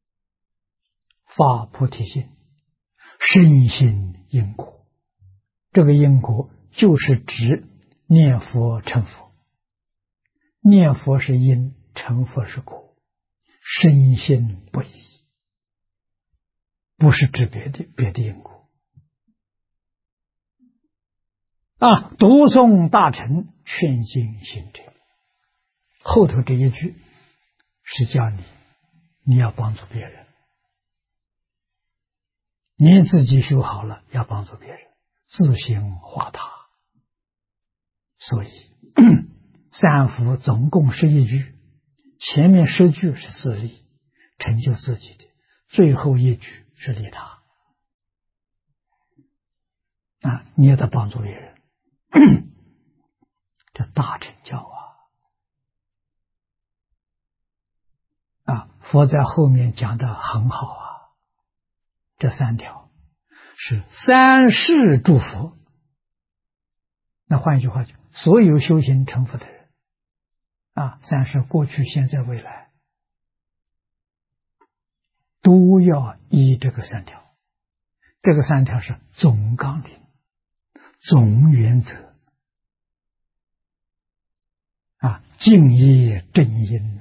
发菩提心，深信因果。这个因果就是指念佛成佛，念佛是因，成佛是果，深信不疑，不是指别的因果啊！读诵大乘，劝进行者。后头这一句是叫你要帮助别人，你自己修好了，要帮助别人，自行化他。所以三福总共11句，前面10句是自利，成就自己的，最后一句是利他啊！你也得帮助别人，这大成就啊！佛在后面讲的很好啊，这3条是三世诸佛。那换一句话讲，所有修行成佛的人啊，三世过去、现在、未来，都要依这个3条。这个3条是总纲领、总原则啊，敬业正因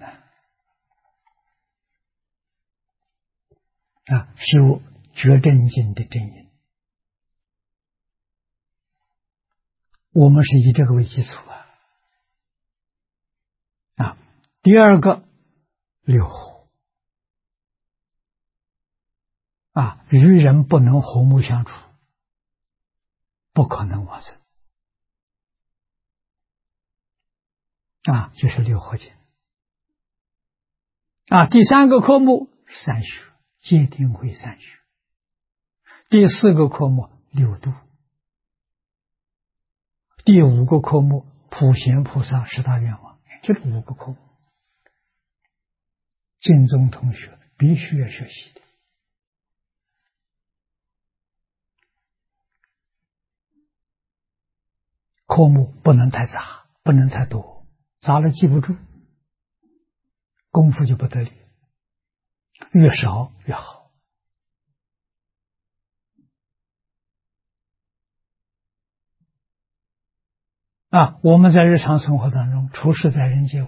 修觉正经的正因。我们是以这个为基础啊。第二个6啊，与人不能和睦相处，不可能往生啊，就是6合敬啊。第3个科目3学，戒定慧3学。第4个科目6度。第5个科目普贤菩萨10大愿望，就是5个科目，净宗同学必须要学习的。科目不能太杂，不能太多，杂了记不住，功夫就不得力，越少越好啊！我们在日常生活当中，处事待人接物，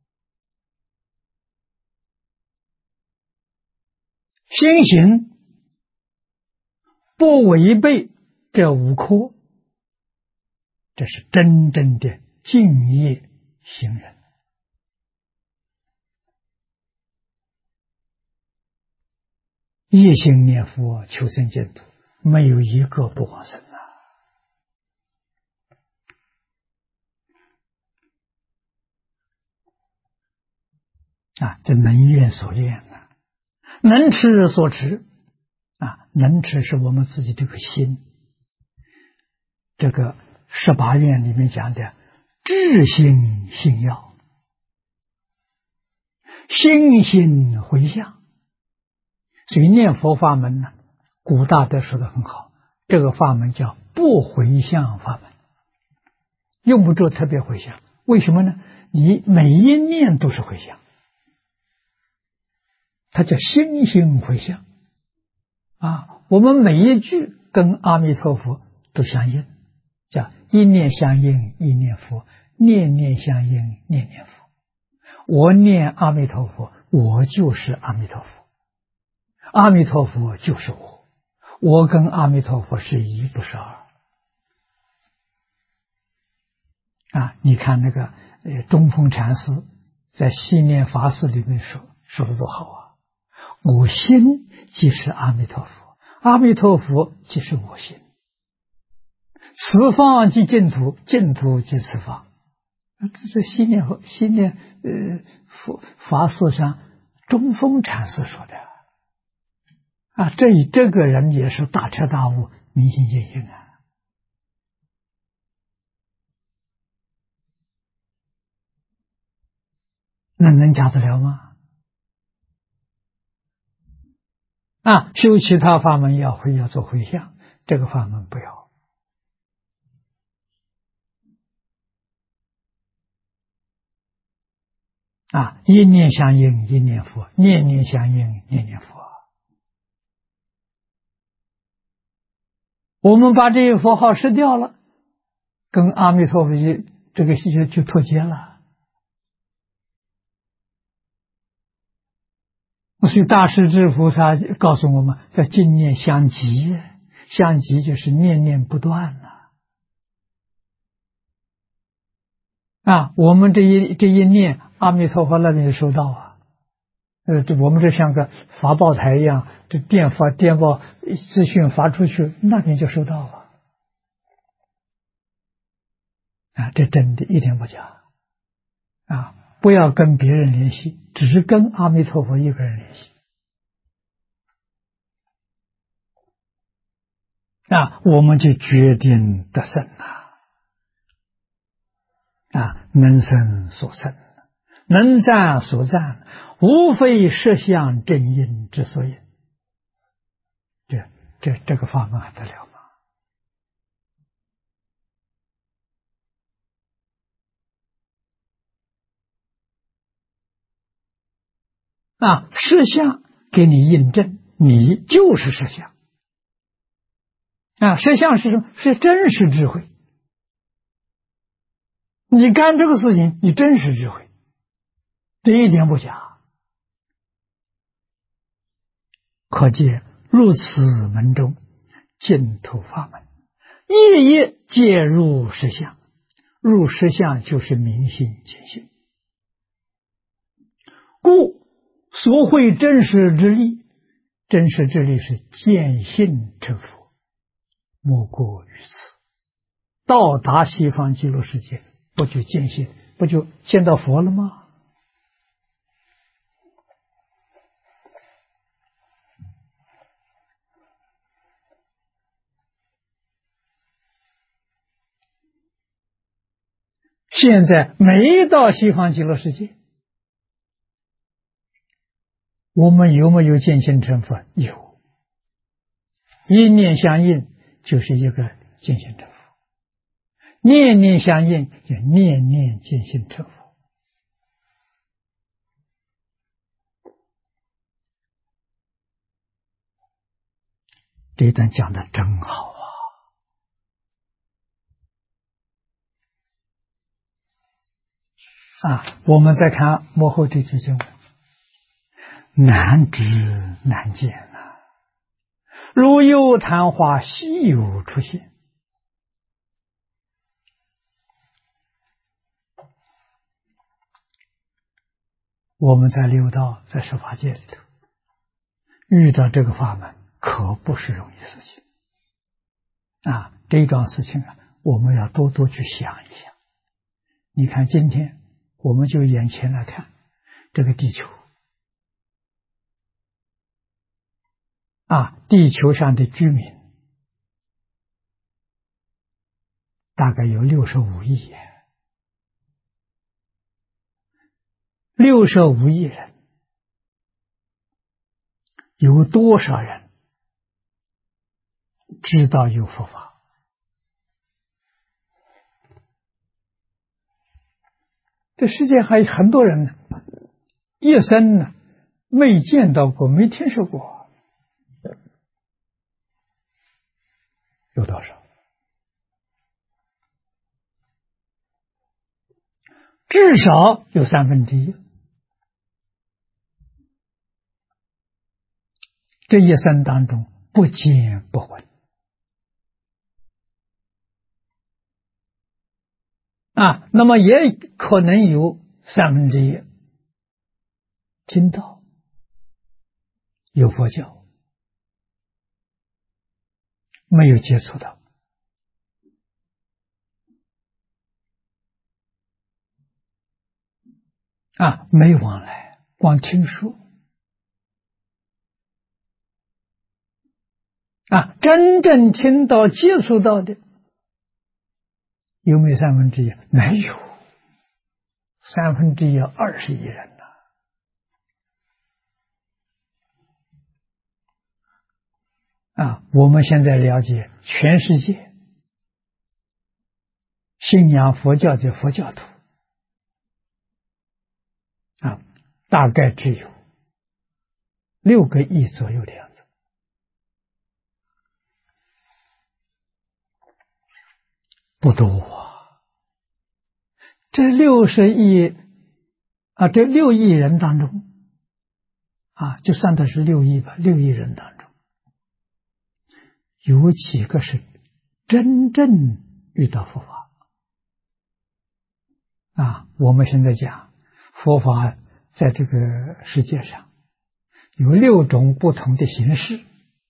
心行不违背这5科，这是真正的敬业行人。一心念佛求生净土，没有一个不往生这能愿所愿能持所持能持是我们自己这个心。这个18愿里面讲的至心信要，心心回向。所以念佛法门呢，古大德说的很好，这个法门叫不回向法门，用不着特别回向。为什么呢？你每一念都是回向，它叫心心回向我们每一句跟阿弥陀佛都相应，叫一念相应一念佛，念念相应念念佛。我念阿弥陀佛，我就是阿弥陀佛，阿弥陀佛就是我，我跟阿弥陀佛是一不是二你看那个中峰禅师在系念法事里面说的多好我心即是阿弥陀佛，阿弥陀佛即是我心此方即净土，净土即此方。这是心念法事上中峰禅师说的啊，这个人也是大彻大悟，明心见性啊。那能假得了吗？啊，修其他法门要做回向，这个法门不要。啊，一念相应，一念佛；念念相应，念念佛。我们把这些佛号失掉了，跟阿弥陀佛就脱节了。所以大势至菩萨告诉我们要净念相继，相继就是念念不断了。啊，我们这一念，阿弥陀佛那边就收到啊。我们这像个发报台一样，这电报资讯发出去，那边就收到了。啊，这真的一点不假。啊，不要跟别人联系，只是跟阿弥陀佛一个人联系。啊，我们就决定得胜了。啊，能生所生，能战所战，无非实相正因之所以。这个法门还得了吗？啊，实相给你印证，你就是实相。啊，实相是什么？是真实智慧。你干这个事情，你真实智慧，这一点不假。可见入此门中，净土法门，夜皆入实相。入实相就是明心见性。故所会真实之力，真实之力是见性成佛，莫过于此。到达西方极乐世界，不就见性，不就见到佛了吗？现在没到西方极乐世界，我们有没有见性成佛？有，一念相应就是一个见性成佛，念念相应就念念见性成佛。这一段讲的真好啊！我们再看幕后这句经文，难知难见啊！如有昙花稀有出现。我们在六道，在十法界里头遇到这个法门，可不是容易事情啊！这桩事情啊，我们要多多去想一想。你看，今天我们就眼前来看这个地球啊，地球上的居民大概有65亿，65亿人，有多少人知道有佛法？这世界还有很多人呢，一生呢没见到过，没听说过，有多少？至少有1/3，这一生当中不见不闻啊，那么也可能有1/3听到有佛教，没有接触到没往来，光听说。真正听到、接触到的有没有1/3？没有，1/3要20亿人呢。我们现在了解全世界信仰佛教的佛教徒大概只有6个亿左右的样子，不多啊。这60亿这6亿人当中就算的是6亿吧，6亿人当中有几个是真正遇到佛法我们现在讲佛法在这个世界上有6种不同的形式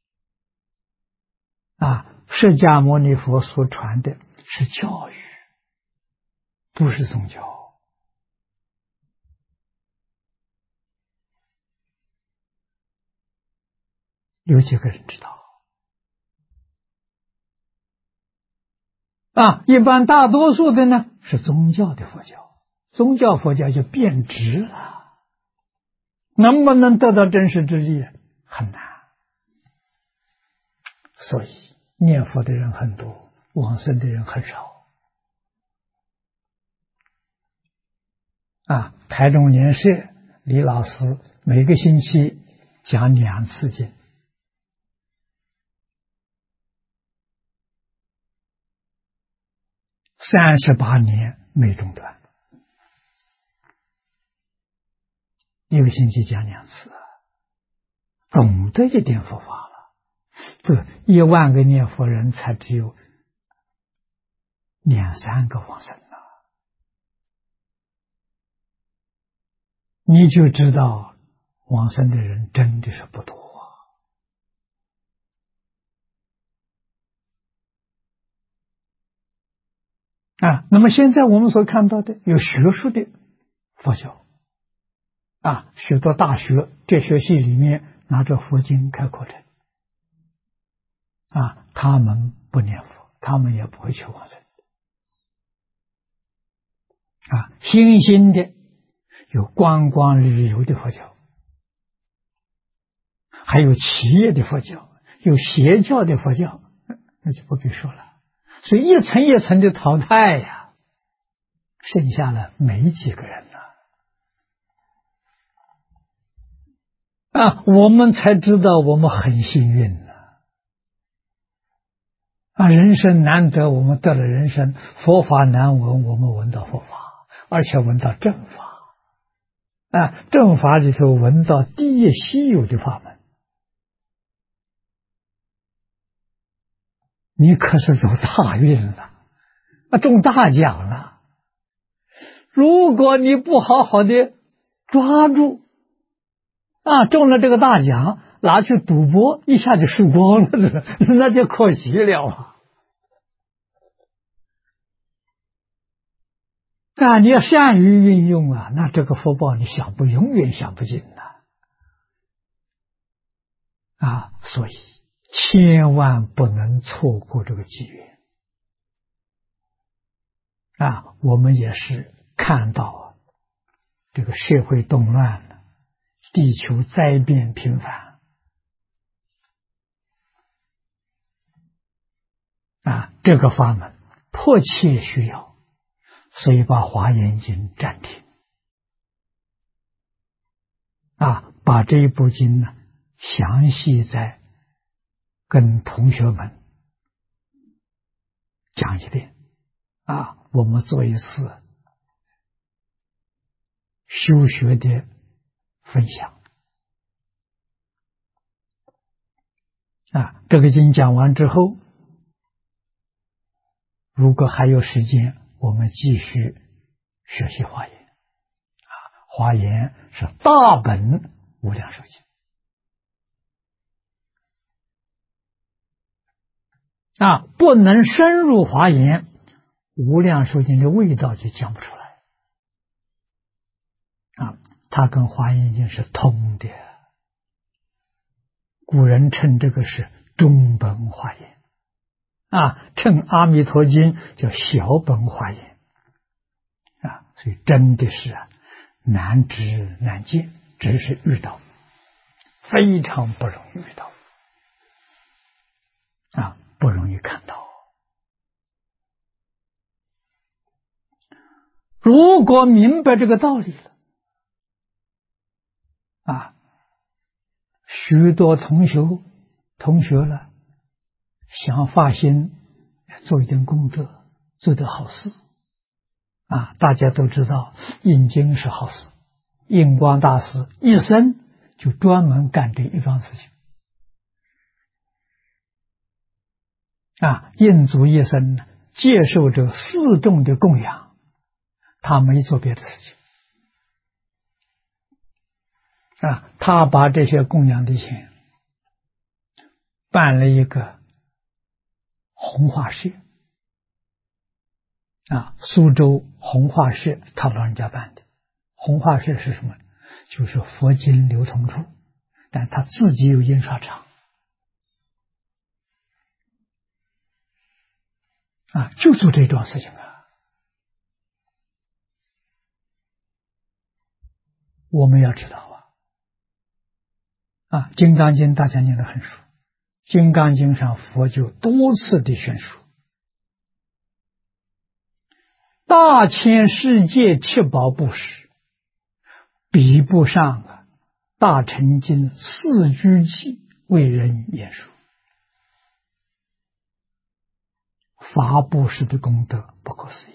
释迦牟尼佛所传的是教育，不是宗教。有几个人知道一般大多数的呢是宗教的佛教，宗教佛教就变质了，能不能得到真实之力很难。所以念佛的人很多，往生的人很少台中莲社李老师每个星期讲2次经，38年没中断，一个星期讲2次，懂得一点佛法了。这1万个念佛人才只有2-3个往生了，你就知道往生的人真的是不多那么现在我们所看到的有学术的佛教许多大学哲学系里面拿着佛经开课程他们不念佛，他们也不会求往生新兴的有观光旅游的佛教，还有企业的佛教，有邪教的佛教，那就不必说了。所以一层一层的淘汰呀，剩下了没几个人了我们才知道我们很幸运人生难得，我们得了人生；佛法难闻，我们闻到佛法，而且闻到正法正法里头闻到第一稀有的法门，你可是走大运了中大奖了。如果你不好好的抓住中了这个大奖，拿去赌博，一下就输光了，那就可惜了你要善于运用那这个福报你永远想不尽所以千万不能错过这个机缘我们也是看到这个社会动乱了，地球灾变频繁这个法门迫切需要，所以把《华严经》暂停把这一部经呢详细再跟同学们讲一遍我们做一次修学的分享这个经讲完之后，如果还有时间，我们继续学习华严华严是大本无量寿经不能深入华严，无量寿经的味道就讲不出来啊，它跟华严经是通的。古人称这个是中本华严，称阿弥陀经叫小本华严，所以真的是难知难见，只是遇到，非常不容易遇到，不容易看到。如果明白这个道理了，许多同学了，想发心做一点功德，做点好事，大家都知道印经是好事，印光大师一生就专门干这一桩事情，印祖一生接受着四众的供养，他没做别的事情，他把这些供养的钱办了一个弘化社，苏州弘化社他老人家办的。弘化社是什么？就是佛经流通处，但他自己有印刷厂，就做这桩事情我们要知道金刚经大家念得很熟，金刚经上佛就多次的宣说，大千世界七宝布施，比不上大乘经四句偈为人言说，法布施的功德不可思议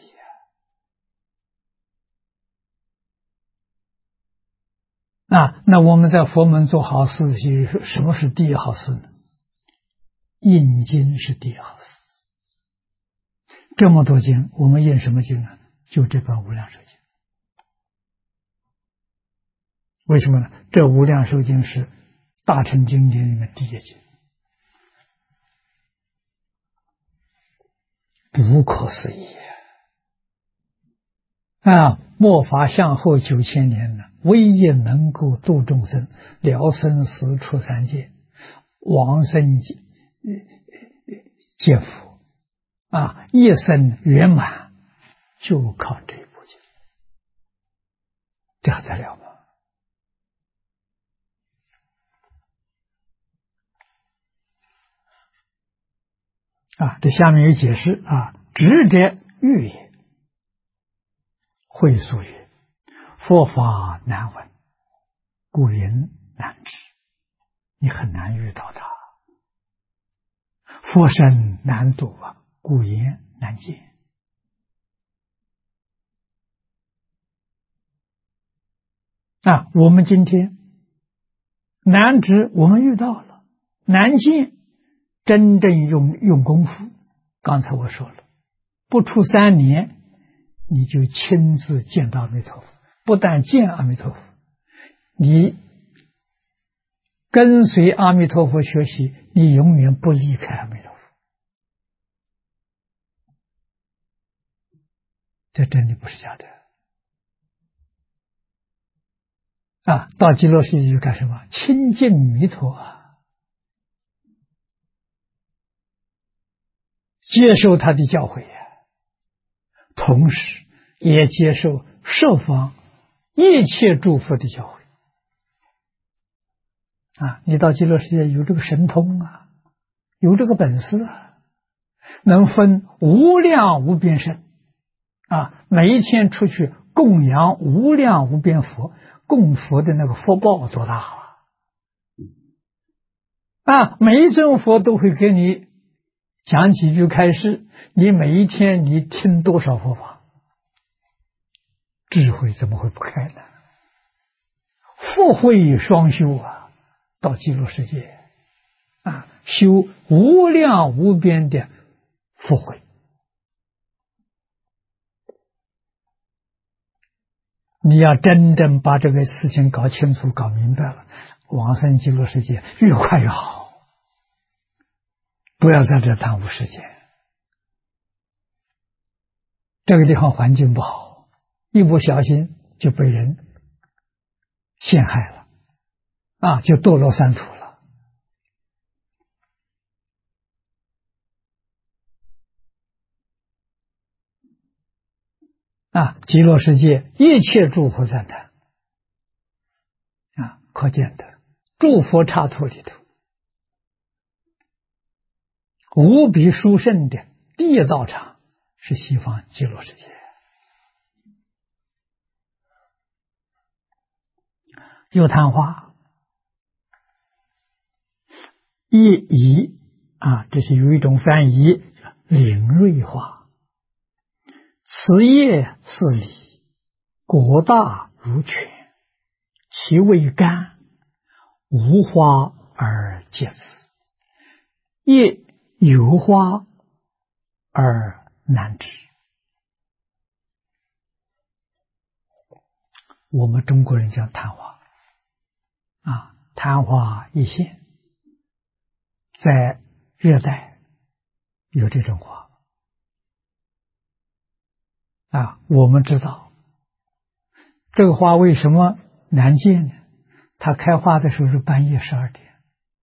那我们在佛门做好事，什么是第一好事呢？印经是第一好事。这么多经，我们印什么经呢？就这本无量寿经。为什么呢？这无量寿经是大乘经典里面第一经，不可思议末法向后9000年呢，唯一能够度众生，了生死出三界，往生解佛一生圆满，就靠这一部经，这还得了吗？这下面有解释直者欲也。会所曰：佛法难闻，故人难知。你很难遇到他。佛身难度故言难见。我们今天难知，我们遇到了；难见，真正用功夫。刚才我说了，不出3年。你就亲自见到阿弥陀佛，不但见阿弥陀佛，你跟随阿弥陀佛学习，你永远不离开阿弥陀佛。这真的不是假的到极乐世界去干什么？亲近弥陀接受他的教诲同时也接受十方一切诸佛的教诲你到极乐世界有这个神通有这个本事能分无量无边身每一天出去供养无量无边佛，供佛的那个福报多大每一尊佛都会给你讲几句开示，你每一天你听多少佛法，智慧怎么会不开呢？福慧双修到极乐世界修无量无边的福慧。你要真正把这个事情搞清楚搞明白了，往生极乐世界越快越好，不要在这耽误时间。这个地方环境不好，一不小心就被人陷害了就堕落三途了极乐世界一切诸佛赞叹可见的诸佛刹土里头无比殊胜的第一道场是西方极乐世界。有谈话一仪这是有一种翻译灵锐化，此叶是理，果大如泉，其味甘，无花而结子，叶有花而难知。我们中国人讲昙花昙花一现，在热带有这种花我们知道这个花为什么难见呢？它开花的时候是半夜12点，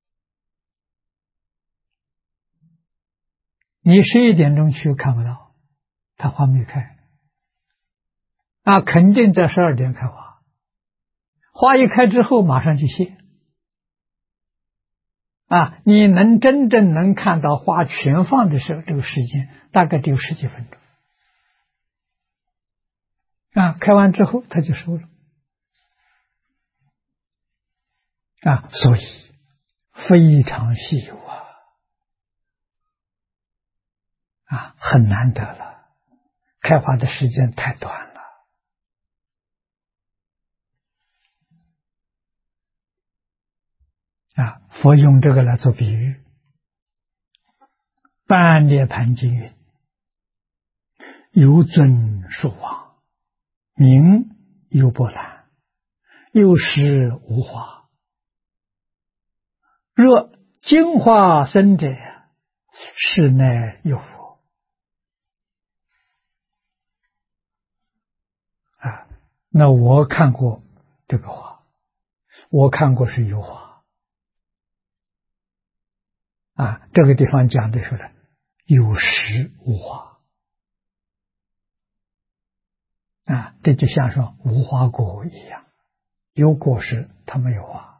你11点钟去看不到，它花没开肯定在12点开花，花一开之后马上就谢你真正能看到花全放的时候，这个时间大概只有10几分钟开完之后它就收了所以非常稀有很难得了，开花的时间太短了佛用这个来做比喻，半涅盘经云：有尊数王，名优波兰，有实无花。若精华生者，是乃有佛那我看过这个花，我看过是油花这个地方讲的说了有实无花这就像说无花果一样，有果实它没有花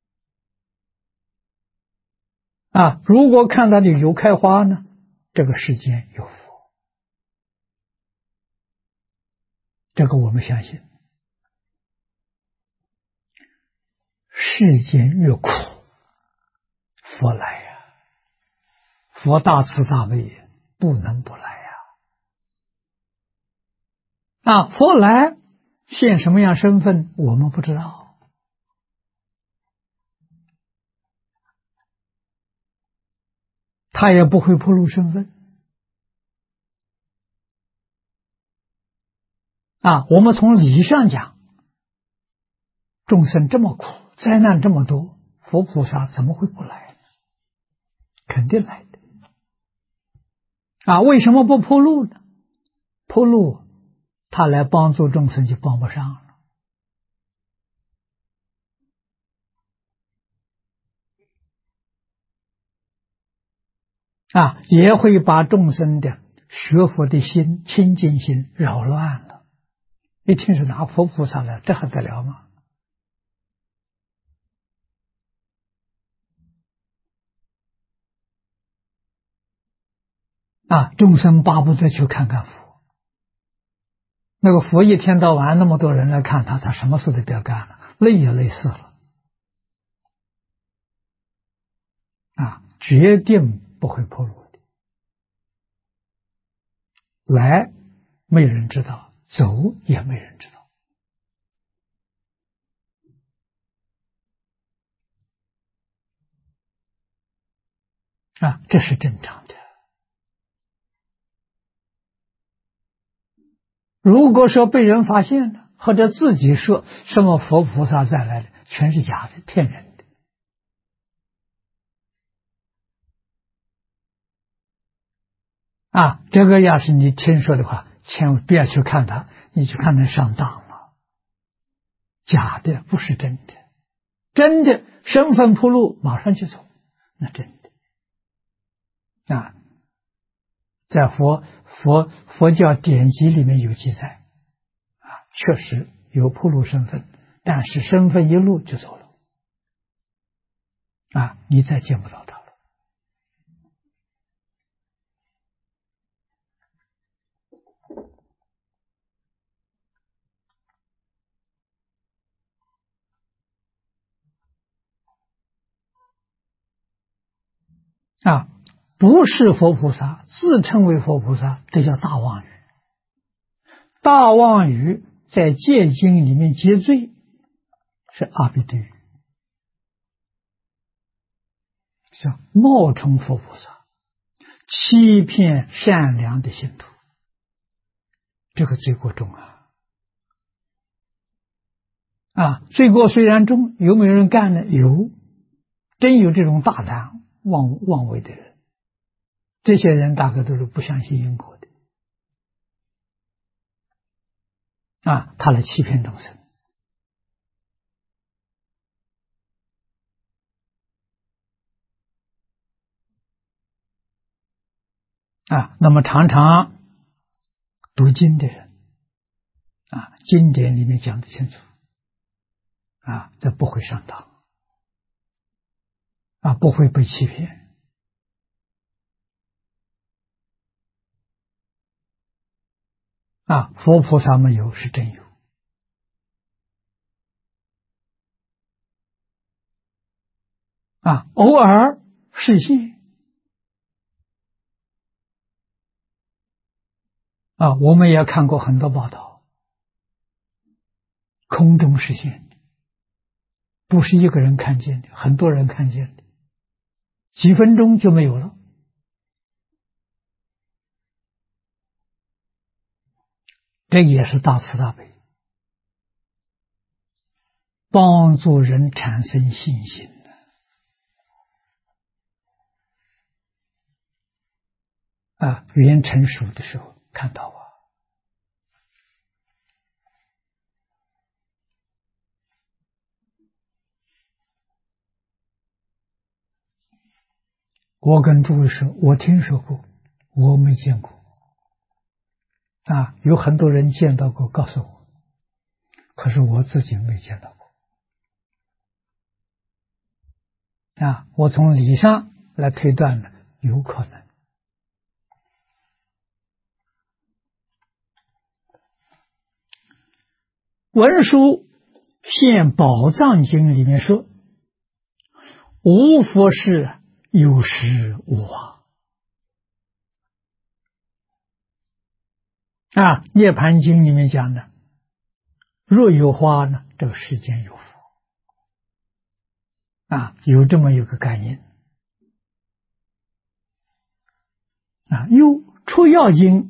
如果看到的有开花呢，这个世间有佛，这个我们相信。世间越苦，佛来佛大慈大悲，不能不来佛来现什么样身份我们不知道他也不会暴露身份我们从理上讲，众生这么苦，灾难这么多，佛菩萨怎么会不来？肯定来的为什么不铺路呢？铺路他来帮助众生就帮不上了也会把众生的学佛的心清净心扰乱了。一听是拿佛菩萨来，这还得了吗？众生巴不得去看看佛，那个佛一天到晚那么多人来看他，他什么事都不要干了，累也累死了决定不会破路的。来没人知道，走也没人知道这是正常的。如果说被人发现了，或者自己说什么佛菩萨再来的，全是假的，骗人的这个要是你听说的话，千万不要去看他，你去看他上当了， 假的，不是真的。真的身份铺路，马上就走，那真的啊。在佛教典籍里面有记载啊，确实有铺路身份，但是身份一路就走了啊，你再见不到他了。啊，不是佛菩萨，自称为佛菩萨，这叫大妄语。大妄语在戒经里面结罪，是阿鼻地狱，叫冒充佛菩萨，欺骗善良的信徒，这个罪过重啊！啊，罪过虽然重，有没有人干呢？有，真有这种大胆妄为的人。这些人大概都是不相信因果的啊，他来欺骗众生啊。那么常常读经的人啊，经典里面讲得清楚啊，这不会上当啊，不会被欺骗啊。佛菩萨没有，是真有啊，偶尔示现啊，我们也看过很多报道，空中示现，不是一个人看见的，很多人看见的，几分钟就没有了。这也是大慈大悲，帮助人产生信心啊，语言成熟的时候看到啊。我跟诸位说，我听说过，我没见过啊，有很多人见到过，告诉我，可是我自己没见到过啊。我从理上来推断呢，有可能。文殊现宝藏经里面说，无佛事，有实无妄啊。涅盘经里面讲的，若有花呢，这个世间有佛啊，有这么一个概念啊。又出药经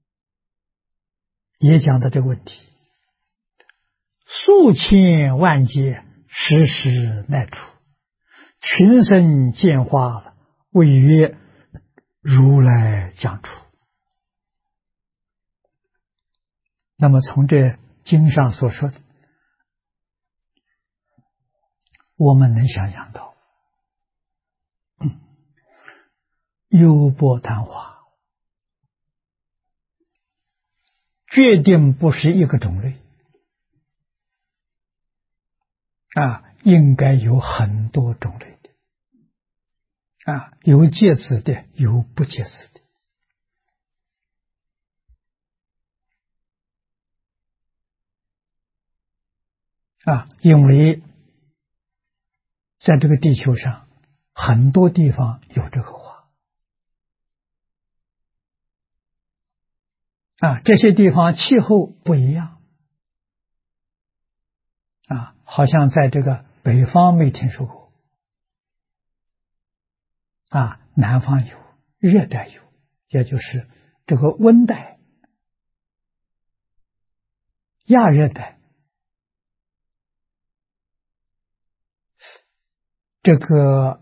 也讲到这个问题，数千万劫，时时乃出，群生见花了，谓曰如来将出。那么从这经上所说的，我们能想象到优波昙花决定不是一个种类啊，应该有很多种类的啊，有芥子的，有不芥子的啊。因为在这个地球上很多地方有这个花啊，这些地方气候不一样啊，好像在这个北方没听说过啊，南方有，热带有，也就是这个温带、亚热带，这个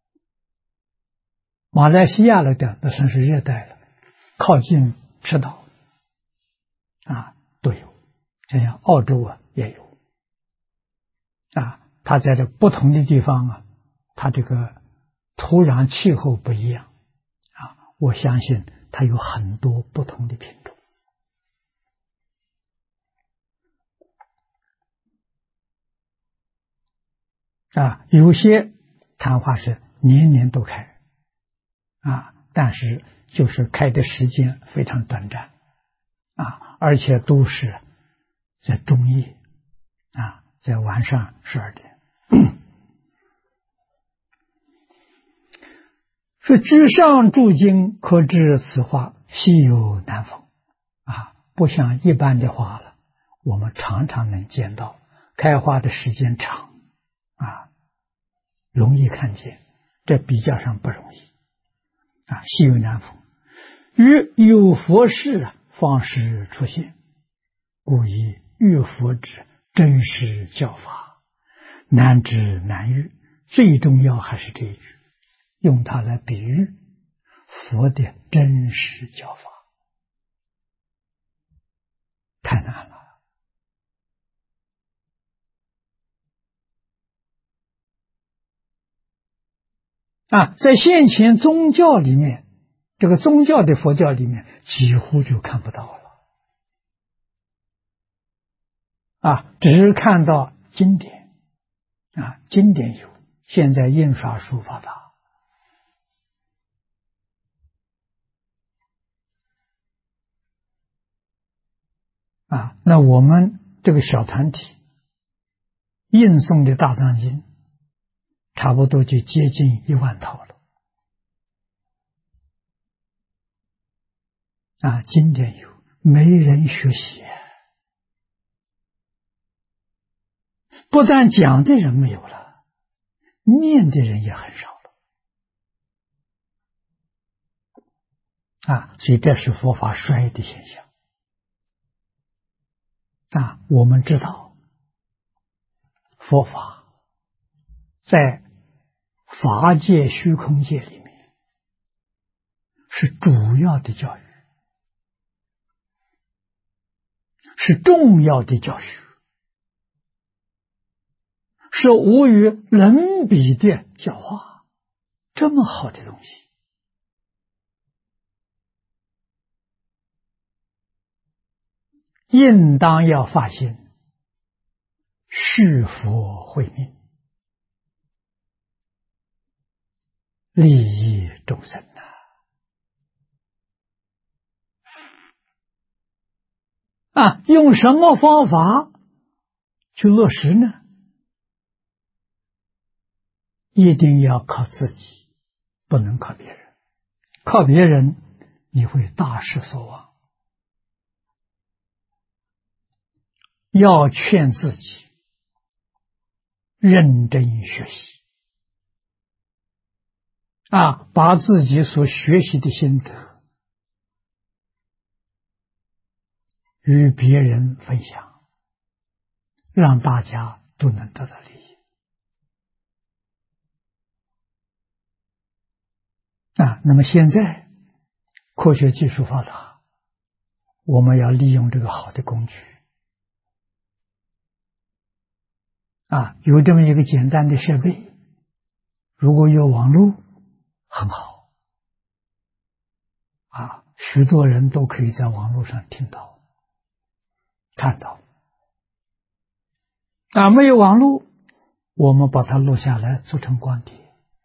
马来西亚那点那算是热带了，靠近赤道啊都有，这样澳洲啊也有它在这不同的地方啊，它这个土壤气候不一样我相信它有很多不同的品种有些昙花是年年都开但是就是开的时间非常短暂而且都是在中夜在晚上12点。说居上诸经可知此花稀有难逢不像一般的花了，我们常常能见到，开花的时间长容易看见，这比较上不容易稀有难逢。于有佛事方时出现，故以遇佛之真实教法，难知难遇。最重要还是这一句，用它来比喻佛的真实教法，太难了在现前宗教里面，这个宗教的佛教里面几乎就看不到了只看到经典经典有，现在印刷术发达那我们这个小团体印诵的大藏经差不多就接近1万套了经典有，没人学习不但讲的人没有了，念的人也很少了所以这是佛法衰的现象我们知道佛法在法界虚空界里面是主要的教育，是重要的教育，是无与伦比的教化，这么好的东西应当要发心续佛慧命，利益众生用什么方法去落实呢？一定要靠自己，不能靠别人。靠别人你会大失所望。要劝自己认真学习把自己所学习的心得与别人分享，让大家都能得到利益那么现在科学技术发达，我们要利用这个好的工具有这么一个简单的设备，如果有网络很好许多人都可以在网络上听到看到没有网络，我们把它录下来做成光碟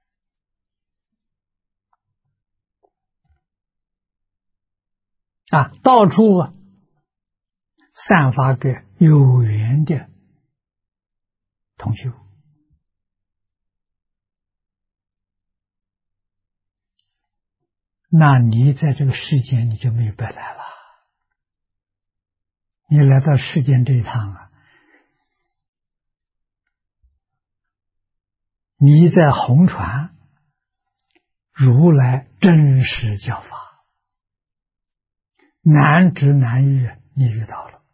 到处散发给有缘的同修，那你在这个世间你就没有白来了。你来到世间这一趟你在弘传如来真实教法，难知难遇你遇到了，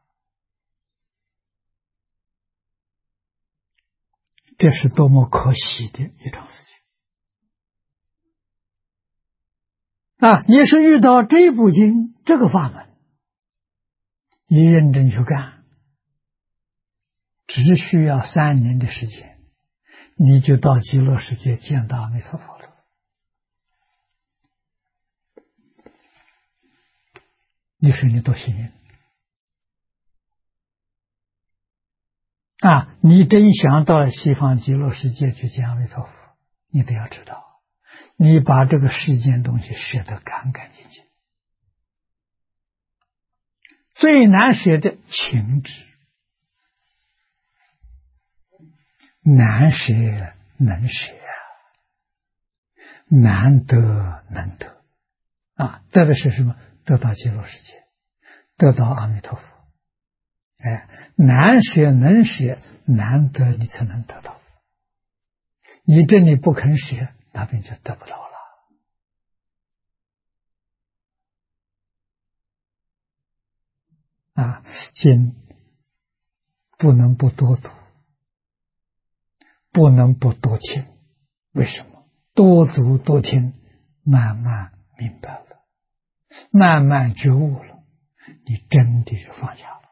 这是多么可喜的一桩事情你是遇到这部经这个法门，你认真去干， 只需要3年的时间，你就到极乐世界见到阿弥陀佛了。你说你多幸运啊！你真想到西方极乐世界去见阿弥陀佛，你都要知道，你把这个世间东西舍得干干净净。最难舍的情执，难舍能舍啊，难得能得啊！得的是什么？得到极乐世界，得到阿弥陀佛。哎，难舍能舍，难得你才能得到。你这里不肯舍，那边就得不到了。啊，经不能不多读，不能不多听。为什么？多读多听，慢慢明白了，慢慢觉悟了，你真的就放下了。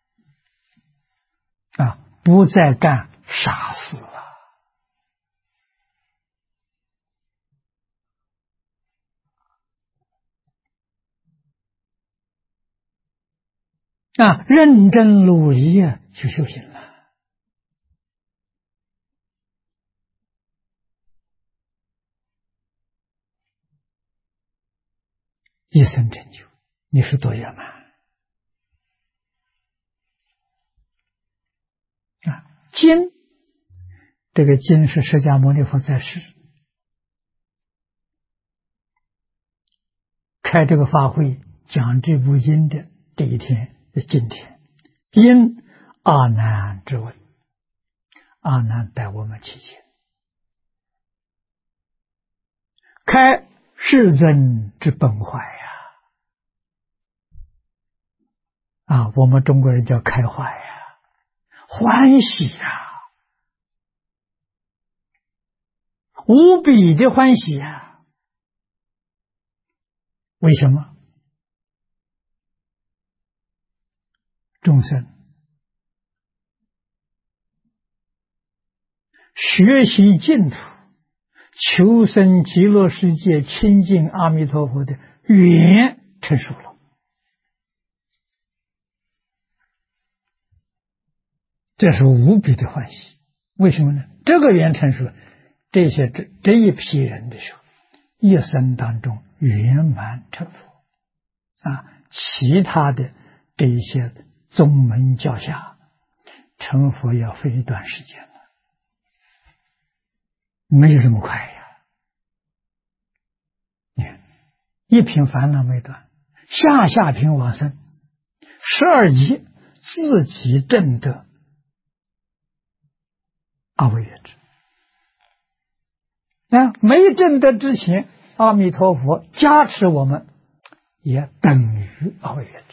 啊，不再干傻事了。啊，认真努力啊，去修行了。一生成就，你是多圆满啊！经，这个经是释迦牟尼佛在世开这个法会讲这部经的这一天，今天，因阿难之问，阿难带我们起见，开世尊之本怀呀！啊，我们中国人叫开怀呀，欢喜呀，无比的欢喜呀！为什么？众生学习净土，求生极乐世界，亲近阿弥陀佛的缘成熟了，这是无比的欢喜。为什么呢？这个缘成熟，这一批人的时候，一生当中圆满成佛啊，其他的这一些宗门教下成佛要费一段时间了，没有这么快呀。你看，一品烦恼没断，下品往生，12级自己证得阿惟越致。那没证得之前，阿弥陀佛加持我们，也等于阿惟越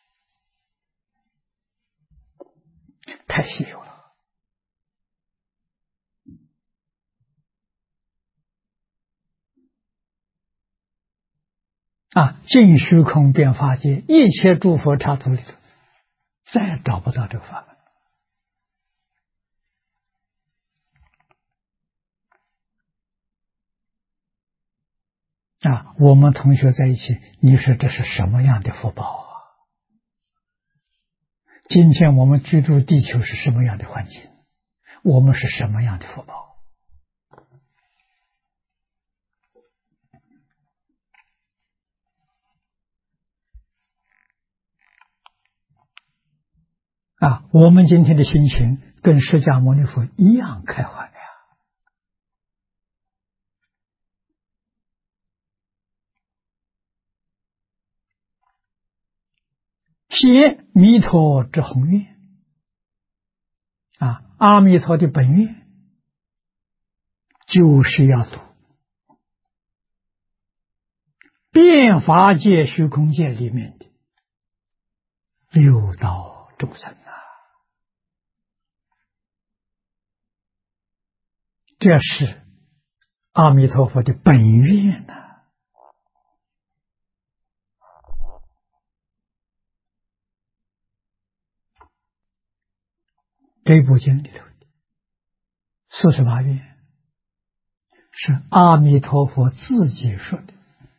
致，太稀有了。啊，尽虚空遍法界，一切诸佛刹土里头，再找不到这个法门。啊，我们同学在一起，你说这是什么样的福报啊？今天我们居住地球是什么样的环境？我们是什么样的福报？啊，我们今天的心情跟释迦牟尼佛一样开怀呀。显弥陀之宏愿啊，阿弥陀的本愿就是要度遍法界虚空界里面的六道众生啊，这是阿弥陀佛的本愿呐。 这部经里头的48愿是阿弥陀佛自己说的。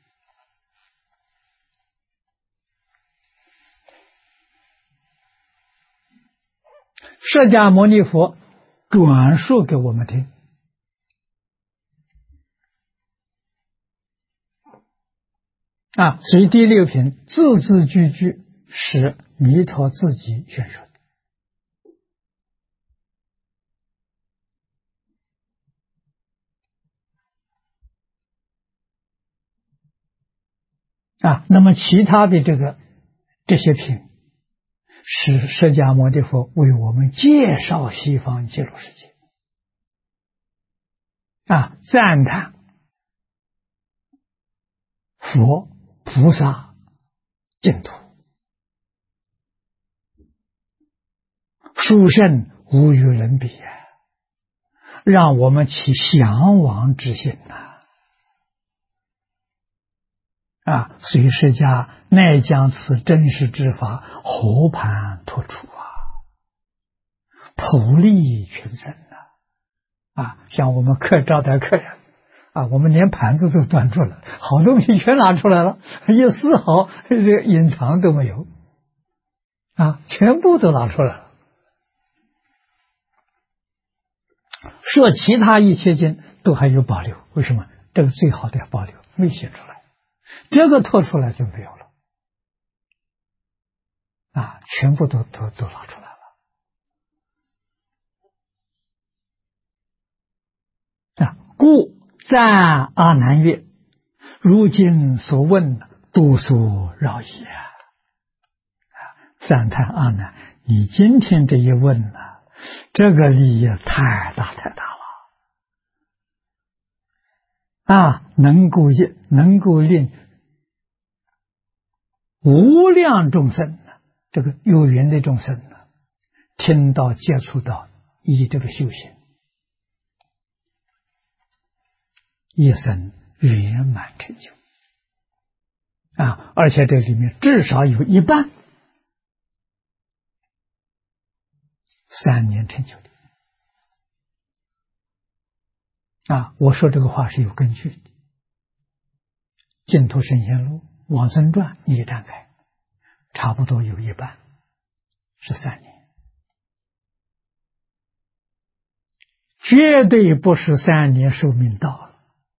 释迦牟尼佛转述给我们听。所以第六品字字句句是弥陀自己宣说的。那么其他的这些品是释迦牟尼佛为我们介绍西方极乐世界，赞叹佛菩萨净土，殊胜无与伦比，让我们起向往之心所以释迦乃将此真实之法和盘托出普利群生像我们招待客人我们连盘子都端出来，好东西全拿出来了，一丝毫隐藏都没有全部都拿出来了。说其他一切经都还有保留，为什么？这个最好的保留没写出来，这个拖出来就没有了全部都拿出来了故赞阿难曰：如今所问多所饶也。赞叹阿难，你今天这一问这个利益太大太大了能够令无量众生这个有缘的众生听到接触到以这个修行一生圆满成就而且这里面至少有一半3年成就的我说这个话是有根据的。净土圣贤录往生传你一展开，差不多有一半是3年，绝对不是3年寿命到了，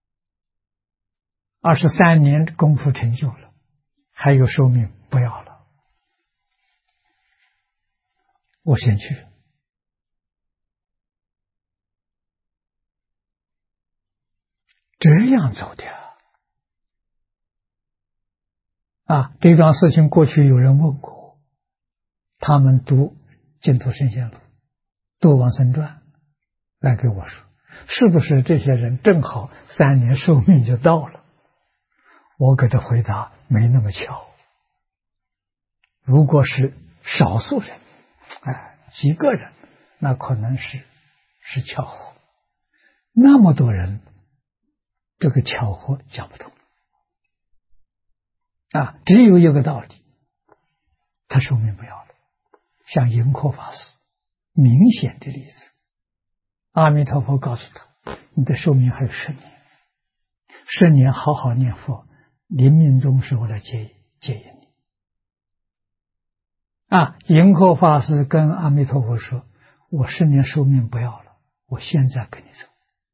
而是3年功夫成就了，还有寿命不要了，我先去。这样走的这桩事情过去有人问过，他们读净土圣贤录读往生传来给我说，是不是这些人正好3年寿命就到了？我给他回答没那么巧，如果是少数人几个人那可能是巧合，那么多人这个巧合讲不通只有一个道理，他寿命不要了。像盈科法师明显的例子，阿弥陀佛告诉他，你的寿命还有10年，10年好好念佛，临命终时我来接引你盈科法师跟阿弥陀佛说，我10年寿命不要了，我现在跟你走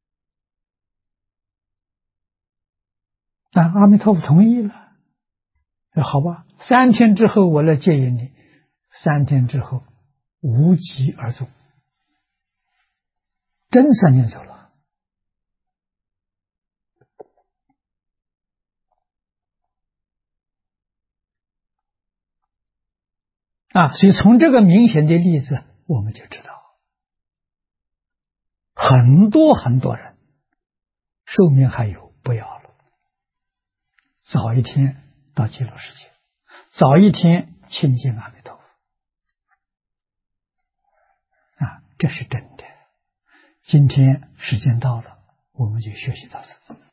阿弥陀佛同意了，好吧，3天之后我来接引你，3天之后无疾而终，真3年走了所以从这个明显的例子我们就知道，很多人寿命还有不要了，早一天到极乐世界，早一天亲近阿弥陀佛这是真的。今天时间到了，我们就学习到此。